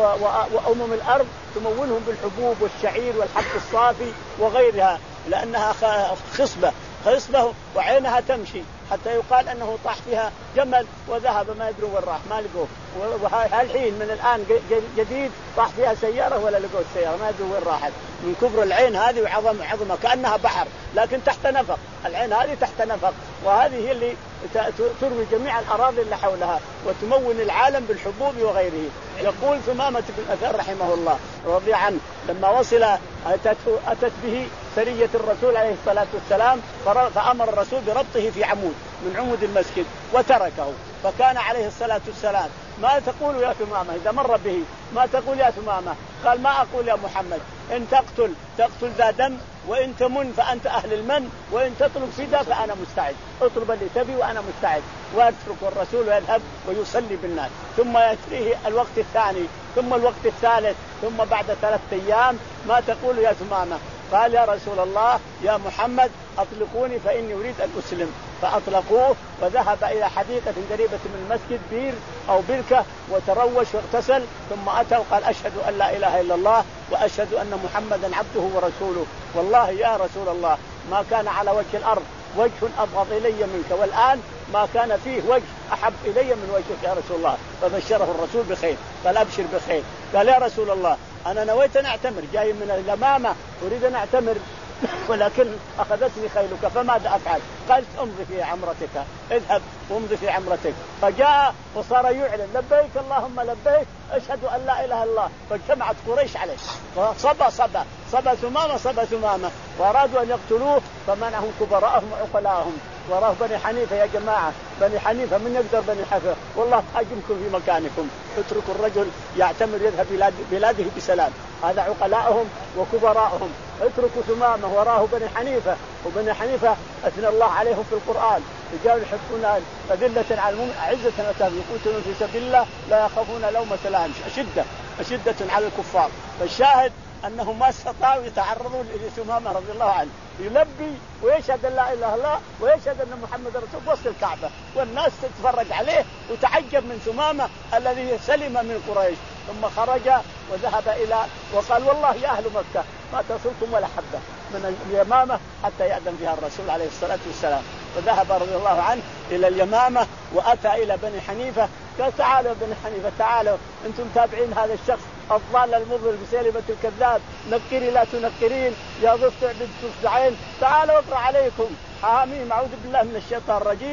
وأمم الأرض تمونهم بالحبوب والشعير والحب الصافي وغيرها، لأنها خصبة خصبة وعينها تمشي حتى يقال أنه طاح فيها جمل وذهب ما يدرون وين راح ما لقوه. وهالحين من الآن جديد طاح فيها سيارة ولا لقوه السيارة ما يدرون وين راحت من كبر العين هذه وعظم عظمة كأنها بحر لكن تحت نفق. العين هذه تحت نفق وهذه هي اللي تروي جميع الأراضي اللي حولها وتمون العالم بالحبوب وغيره. يقول ثمامة بن أثال رحمه الله رضي عنه لما وصل أتت, أتت به سرية الرسول عليه الصلاة والسلام فأمر الرسول بربطه في عمود من عمود المسجد وتركه. فكان عليه الصلاة والسلام ما تقول يا ثمامة إذا مر به ما تقول يا ثمامة؟ قال ما أقول يا محمد إن تقتل تقتل ذا دم وإن تمن فأنت أهل المن وإن تطلب فدا فأنا مستعد، اطلب اللي تبي وأنا مستعد. ويترك الرسول ويذهب ويصلي بالناس ثم يأتيه الوقت الثاني ثم الوقت الثالث ثم بعد ثلاثة أيام ما تقول يا ثمامة؟ قال يا رسول الله يا محمد أطلقوني فإني أريد أن أسلم. فأطلقوه وذهب إلى حديقة قريبة من المسجد بير أو بركة وتروش واغتسل ثم أتى وقال أشهد أن لا إله إلا الله وأشهد أن محمدا عبده ورسوله. والله يا رسول الله ما كان على وجه الأرض وجه أبغض إلي منك والآن ما كان فيه وجه أحب إلي من وجهك يا رسول الله. فبشره الرسول بخير قال أبشر بخير. قال يا رسول الله أنا نويت أن أعتمر جاي من اليمامة أريد أن أعتمر ولكن أخذتني خيلك فماذا أفعل؟ قالت امضي في عمرتك اذهب وامضي في عمرتك. فجاء وصار يعلن لبيك اللهم لبيك أشهد أن لا إله إلا الله. فاجتمعت قريش عليه صبا صبا صبا ثمامة صبا ثمامة وأرادوا أن يقتلوه فمنعهم كبراءهم وعقلاءهم. وراه بني حنيفة يا جماعة بني حنيفة من يقدر بني حنيفة والله أجمكم في مكانكم اتركوا الرجل يعتمر يذهب بلاد بلاده بسلام. هذا عقلاءهم وكبراءهم. اتركوا ثمامة وراه بني حنيفة وبني حنيفة أثنى الله عليهم في القرآن رجال يحبون أذلة على المؤمنين أعزة يقاتلون في سبيل الله لا يخافون لومة لائم أشدة أشدة على الكفار. فالشاهد أنهم ما استطاعوا يتعرضوا لثمامة رضي الله عنه يلبي ويشهد أن لا إله إلا الله ويشهد أن محمد رسول وسط الكعبة والناس تتفرج عليه وتعجب من ثمامة الذي سلم من قريش. ثم خرج وذهب إلى وقال والله يا أهل مكة ما تصلتم ولا حبة من اليمامة حتى يأذن فيها الرسول عليه الصلاة والسلام. وذهب رضي الله عنه إلى اليمامة وأتى إلى بني حنيفة قال تعالوا بني حنيفة تعالوا أنتم تابعين هذا الشخص الضال المضل بسلمة الكذاب نكري لا تنكرين يا ضفت عبد تفزعين تعالوا اقرأ عليكم حاميم أعوذ بالله من الشيطان الرجيم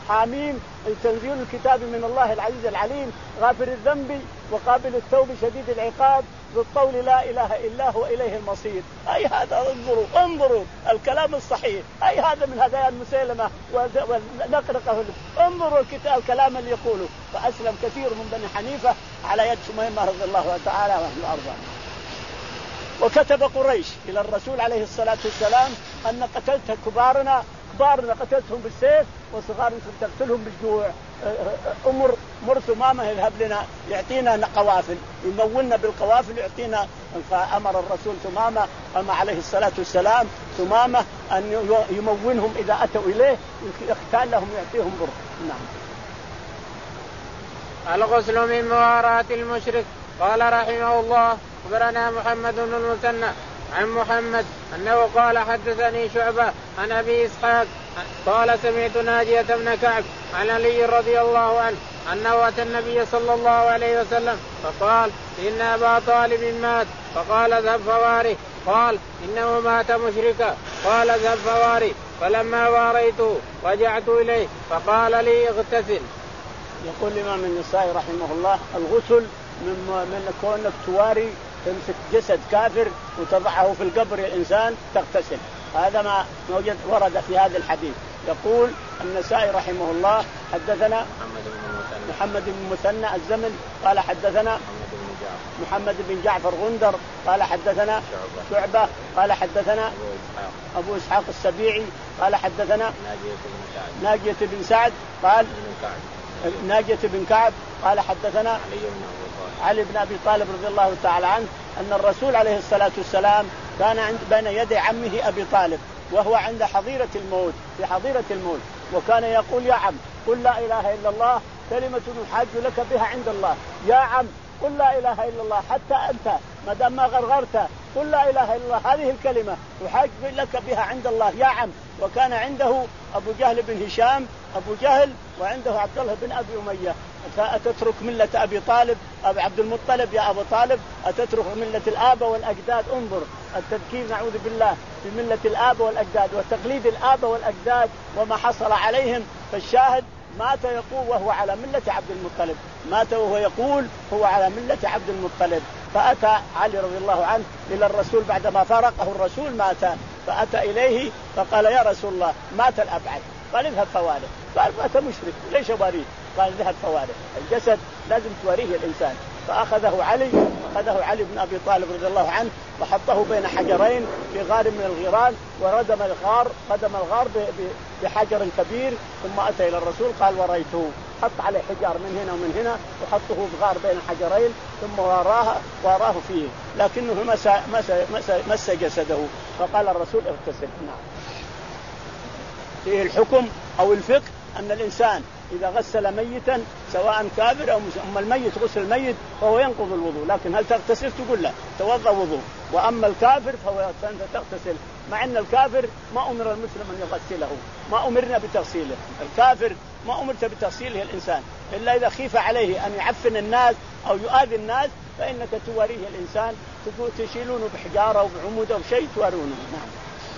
حاميم تنزيل الكتاب من الله العزيز العليم غافر الذنب وقابل التوب شديد العقاب ذو الطول لا إله إلا هو إليه المصير. أي هذا انظروا انظروا الكلام الصحيح. أي هذا من هدايا المسيلمة ونقرقه. انظروا الكتاب الكلام اللي يقوله. فأسلم كثير من بني حنيفة على يد شميمة رضي الله تعالى عنه وأرضاه. وكتب قريش إلى الرسول عليه الصلاة والسلام أن قتلت كبارنا كبارنا قتلتهم بالسيف وصغارنا تقتلهم بالجوع. أمر مر ثمامة يذهب لنا يعطينا قوافل يمولنا بالقوافل يعطينا. فأمر الرسول ثمامة أما عليه الصلاة والسلام ثمامة أن يمونهم إذا أتوا إليه يختال لهم يعطيهم بر. نعم. الغسل من مواراة المشرك. قال رحمه الله أخبرنا محمد بن المثنى عن محمد أنه قال حدثني شعبة عن أبي إسحاق قال سمعت ناجية بن كعب عن علي رضي الله عنه أنه أتى النبي صلى الله عليه وسلم فقال إن أبا طالب مات فقال اذهب فواره. قال إنه مات مشركا. قال اذهب فواري. فلما واريته رجعت إليه فقال لي اغتسل. يقول الإمام النسائي رحمه الله الغسل من من كونك تواري تمسك جسد كافر وتضعه في القبر الإنسان تغتسل. هذا ما موجود ورد في هذا الحديث. يقول النسائي رحمه الله حدثنا محمد بن مثنى الزمن قال حدثنا محمد بن جعفر غندر قال حدثنا شعبة قال حدثنا أبو إسحاق السبيعي قال حدثنا ناجية بن سعد قال ناجية بن كعب قال حدثنا علي بن أبي طالب رضي الله تعالى عنه أن الرسول عليه الصلاة والسلام كان عند بين يدي عمه أبي طالب وهو عند حظيرة الموت في حظيرة الموت وكان يقول يا عم قل لا إله إلا الله كلمة نحاج لك بها عند الله. يا عم قل لا إله إلا الله حتى أنت ما دام ما غرغرت قل لا إله إلا الله هذه الكلمة نحاج لك بها عند الله يا عم. وكان عنده أبو جهل بن هشام أبو جهل وعنده عبد الله بن أبي أمية. أتترك ملة أبي طالب أبي عبد المطلب يا أبو طالب أتترك ملة الآباء والأجداد. انظر التذكير نعوذ بالله في ملة الآباء والأجداد وتقليد الآباء والأجداد وما حصل عليهم. فالشاهد مات يقول وهو على ملة عبد المطلب مات وهو يقول هو على ملة عبد المطلب. فأتى علي رضي الله عنه إلى الرسول بعدما فارقه الرسول مات فأتى إليه فقال يا رسول الله مات الأبعد. قال اذهب فواره. قال مات مشرك ليش أباريه؟ قال اذهب فواره. الجسد لازم توريه الإنسان. فأخذه علي أخذه علي بن أبي طالب رضي الله عنه وحطه بين حجرين في غار من الغيران وردم الغار ردم الغار بحجر كبير ثم أتى إلى الرسول قال وريته حط عليه حجار من هنا ومن هنا وحطه في غار بين حجرين ثم وراه وراه فيه لكنه مس مس مس, مس جسده. فقال الرسول اغتسل. نعم. فيه الحكم أو الفقه أن الإنسان إذا غسل ميتا سواء كافر أو مسلم أما الميت غسل الميت فهو ينقض الوضوء لكن هل تغتسل تقول لا توضأ وضوء. وأما الكافر فهو أنت تغتسل مع أن الكافر ما أمر المسلم أن يغسله ما أمرنا بتغسيله. الكافر ما أمرت بتغسيله الإنسان إلا إذا خيف عليه أن يعفن الناس أو يؤذي الناس فإنك تواريه الإنسان تشيلونه بحجارة أو بعمود أو شيء توارونه. نعم.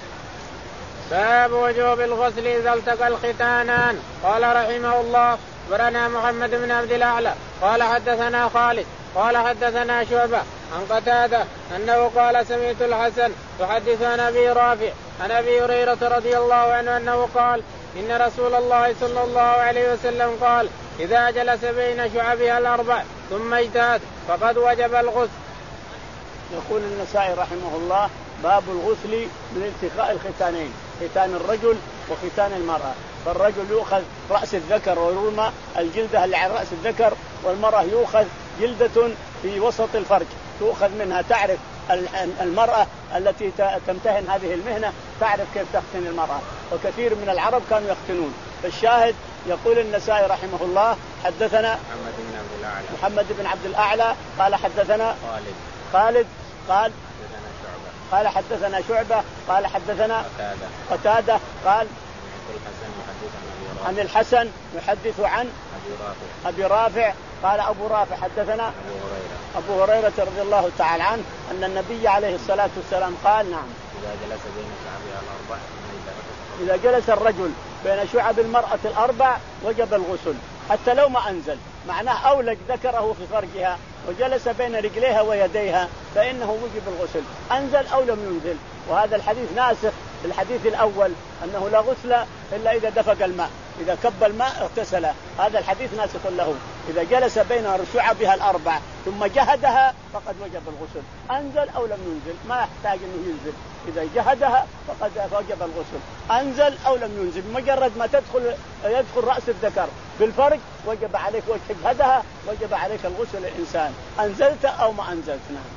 باب وجوب الغسل إذا التقى الختانان. قال رحمه الله أخبرنا محمد بن عبد الأعلى قال حدثنا خالد قال حدثنا شعبة عن قتادة أنه قال سمعت الحسن يحدث عن أبي رافع عن أبي هريرة رضي الله عنه أنه قال إن رسول الله صلى الله عليه وسلم قال إذا جلس بين شعبها الأربع ثم اجتهد فقد وجب الغسل. يقول النسائي رحمه الله باب الغسل من التقاء الختانين ختان الرجل وختان المرأة. فالرجل يؤخذ رأس الذكر ويرمى الجلدة اللي على رأس الذكر والمرأة يؤخذ جلدة في وسط الفرج تؤخذ منها. تعرف المرأة التي تمتهن هذه المهنة تعرف كيف تختن المرأة وكثير من العرب كانوا يختنون. فالشاهد يقول النسائي رحمه الله حدثنا محمد بن عبد الأعلى محمد بن عبد الأعلى قال حدثنا خالد خالد قال حدثنا قال حدثنا شعبة قال حدثنا قتادة قتادة قال الحسن عن الحسن يحدث عن أبي رافع أبي رافع قال أبو رافع حدثنا أبو هريرة أبو هريرة رضي الله تعالى عنه أن النبي عليه الصلاة والسلام قال نعم إذا جلس بين شعبها الأربع إذا جلس الرجل بين شعب المرأة الأربع وجب الغسل حتى لو ما أنزل، معناه أولج ذكره في فرجها وجلس بين رجليها ويديها فإنه وجب الغسل أنزل أو لم ينزل. وهذا الحديث ناسخ بالحديث الأول أنه لا غسل إلا إذا دفق الماء، إذا كب الماء اغتسل. هذا الحديث ناسخ له. إذا جلس بين شعبها الأربع ثم جهدها فقد وجب الغسل أنزل أو لم ينزل، ما يحتاج أنه ينزل. إذا جهدها فقد وجب الغسل أنزل أو لم ينزل. مجرد ما تدخل يدخل رأس الذكر بالفرج وجب عليك، وتجهدها وجب عليك الغسل الإنسان أنزلت أو ما أنزلت. نعم.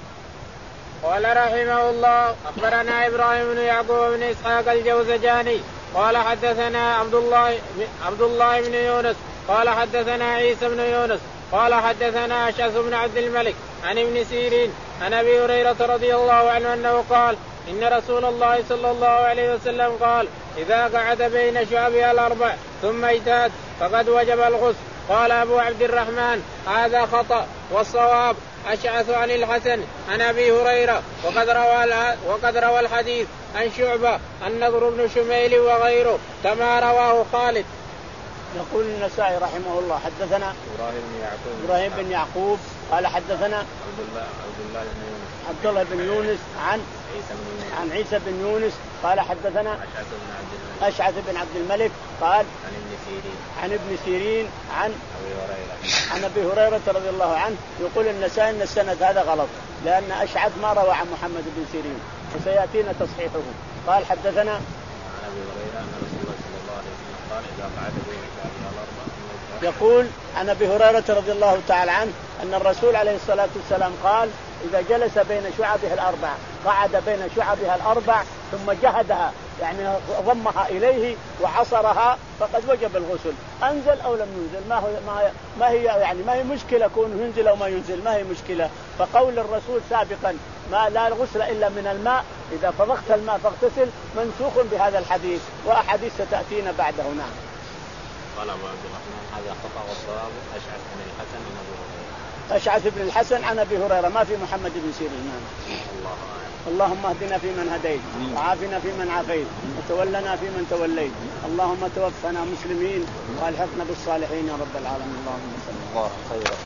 قال رحمه الله أخبرنا إبراهيم بن يعقوب بن إسحاق الجوزجاني قال حدثنا عبد الله عبد الله بن يونس قال حدثنا عيسى بن يونس قال حدثنا أشعث بن عبد الملك عن ابن سيرين عن أبي هريرة رضي الله عنه أنه قال إن رسول الله صلى الله عليه وسلم قال إذا قعد بين شعبها الأربع ثم اجتهد فقد وجب الغسل. قال أبو عبد الرحمن هذا خطأ والصواب أشعث عن الحسن عن أبي هريرة وقد روى وقد روى الحديث عن شعبة النضر بن شميل وغيره كما رواه خالد. يقول النسائي رحمه الله حدثنا إبراهيم بن يعقوب إبراهيم بن يعقوب قال حدثنا عبد الله عبد الله بن يونس عبد الله بن يونس عن عيسى بن يونس عن عيسى بن يونس قال حدثنا أشعث بن عبد الملك أشعث بن عبد الملك قال عن ابن سيرين عن ابن سيرين عن أبي هريرة عن أبي هريرة رضي الله عنه. يقول النسائي أن السند هذا غلط لأن أشعث ما روى عن محمد بن سيرين وسيأتينا تصحيحه. قال حدثنا عن أبي هريرة أن رسول الله صلى الله عليه وسلم قال إذا قعد بين شعبها الأربع. يقول عن أبي هريرة رضي الله تعالى عنه أن الرسول عليه الصلاة والسلام قال إذا جلس بين شعبها الأربع قعد بين شعبها الأربع ثم جهدها يعني ضمها إليه وعصرها فقد وجب الغسل أنزل أو لم ينزل. ما هو ما هي يعني ما هي مشكلة كون ينزل أو ما ينزل، ما هي مشكلة. فقول الرسول سابقا ما لا الغسل إلا من الماء إذا فضخت الماء فاغتسل منسوخ بهذا الحديث وأحاديث ستأتينا بعده. نعم. قال أبو عبد الرحمن هذا خطأ والصواب أشعث بن الحسن عن أبي هريرة. أشعث بن الحسن عن أبي هريرة ما في محمد بن سيرين. نعم. الله اللهم اهدنا فيمن هديت وعافنا فيمن عافيت وتولنا فيمن توليت. اللهم توفنا مسلمين والحقنا بالصالحين يا رب العالمين. اللهم صل. الله خير.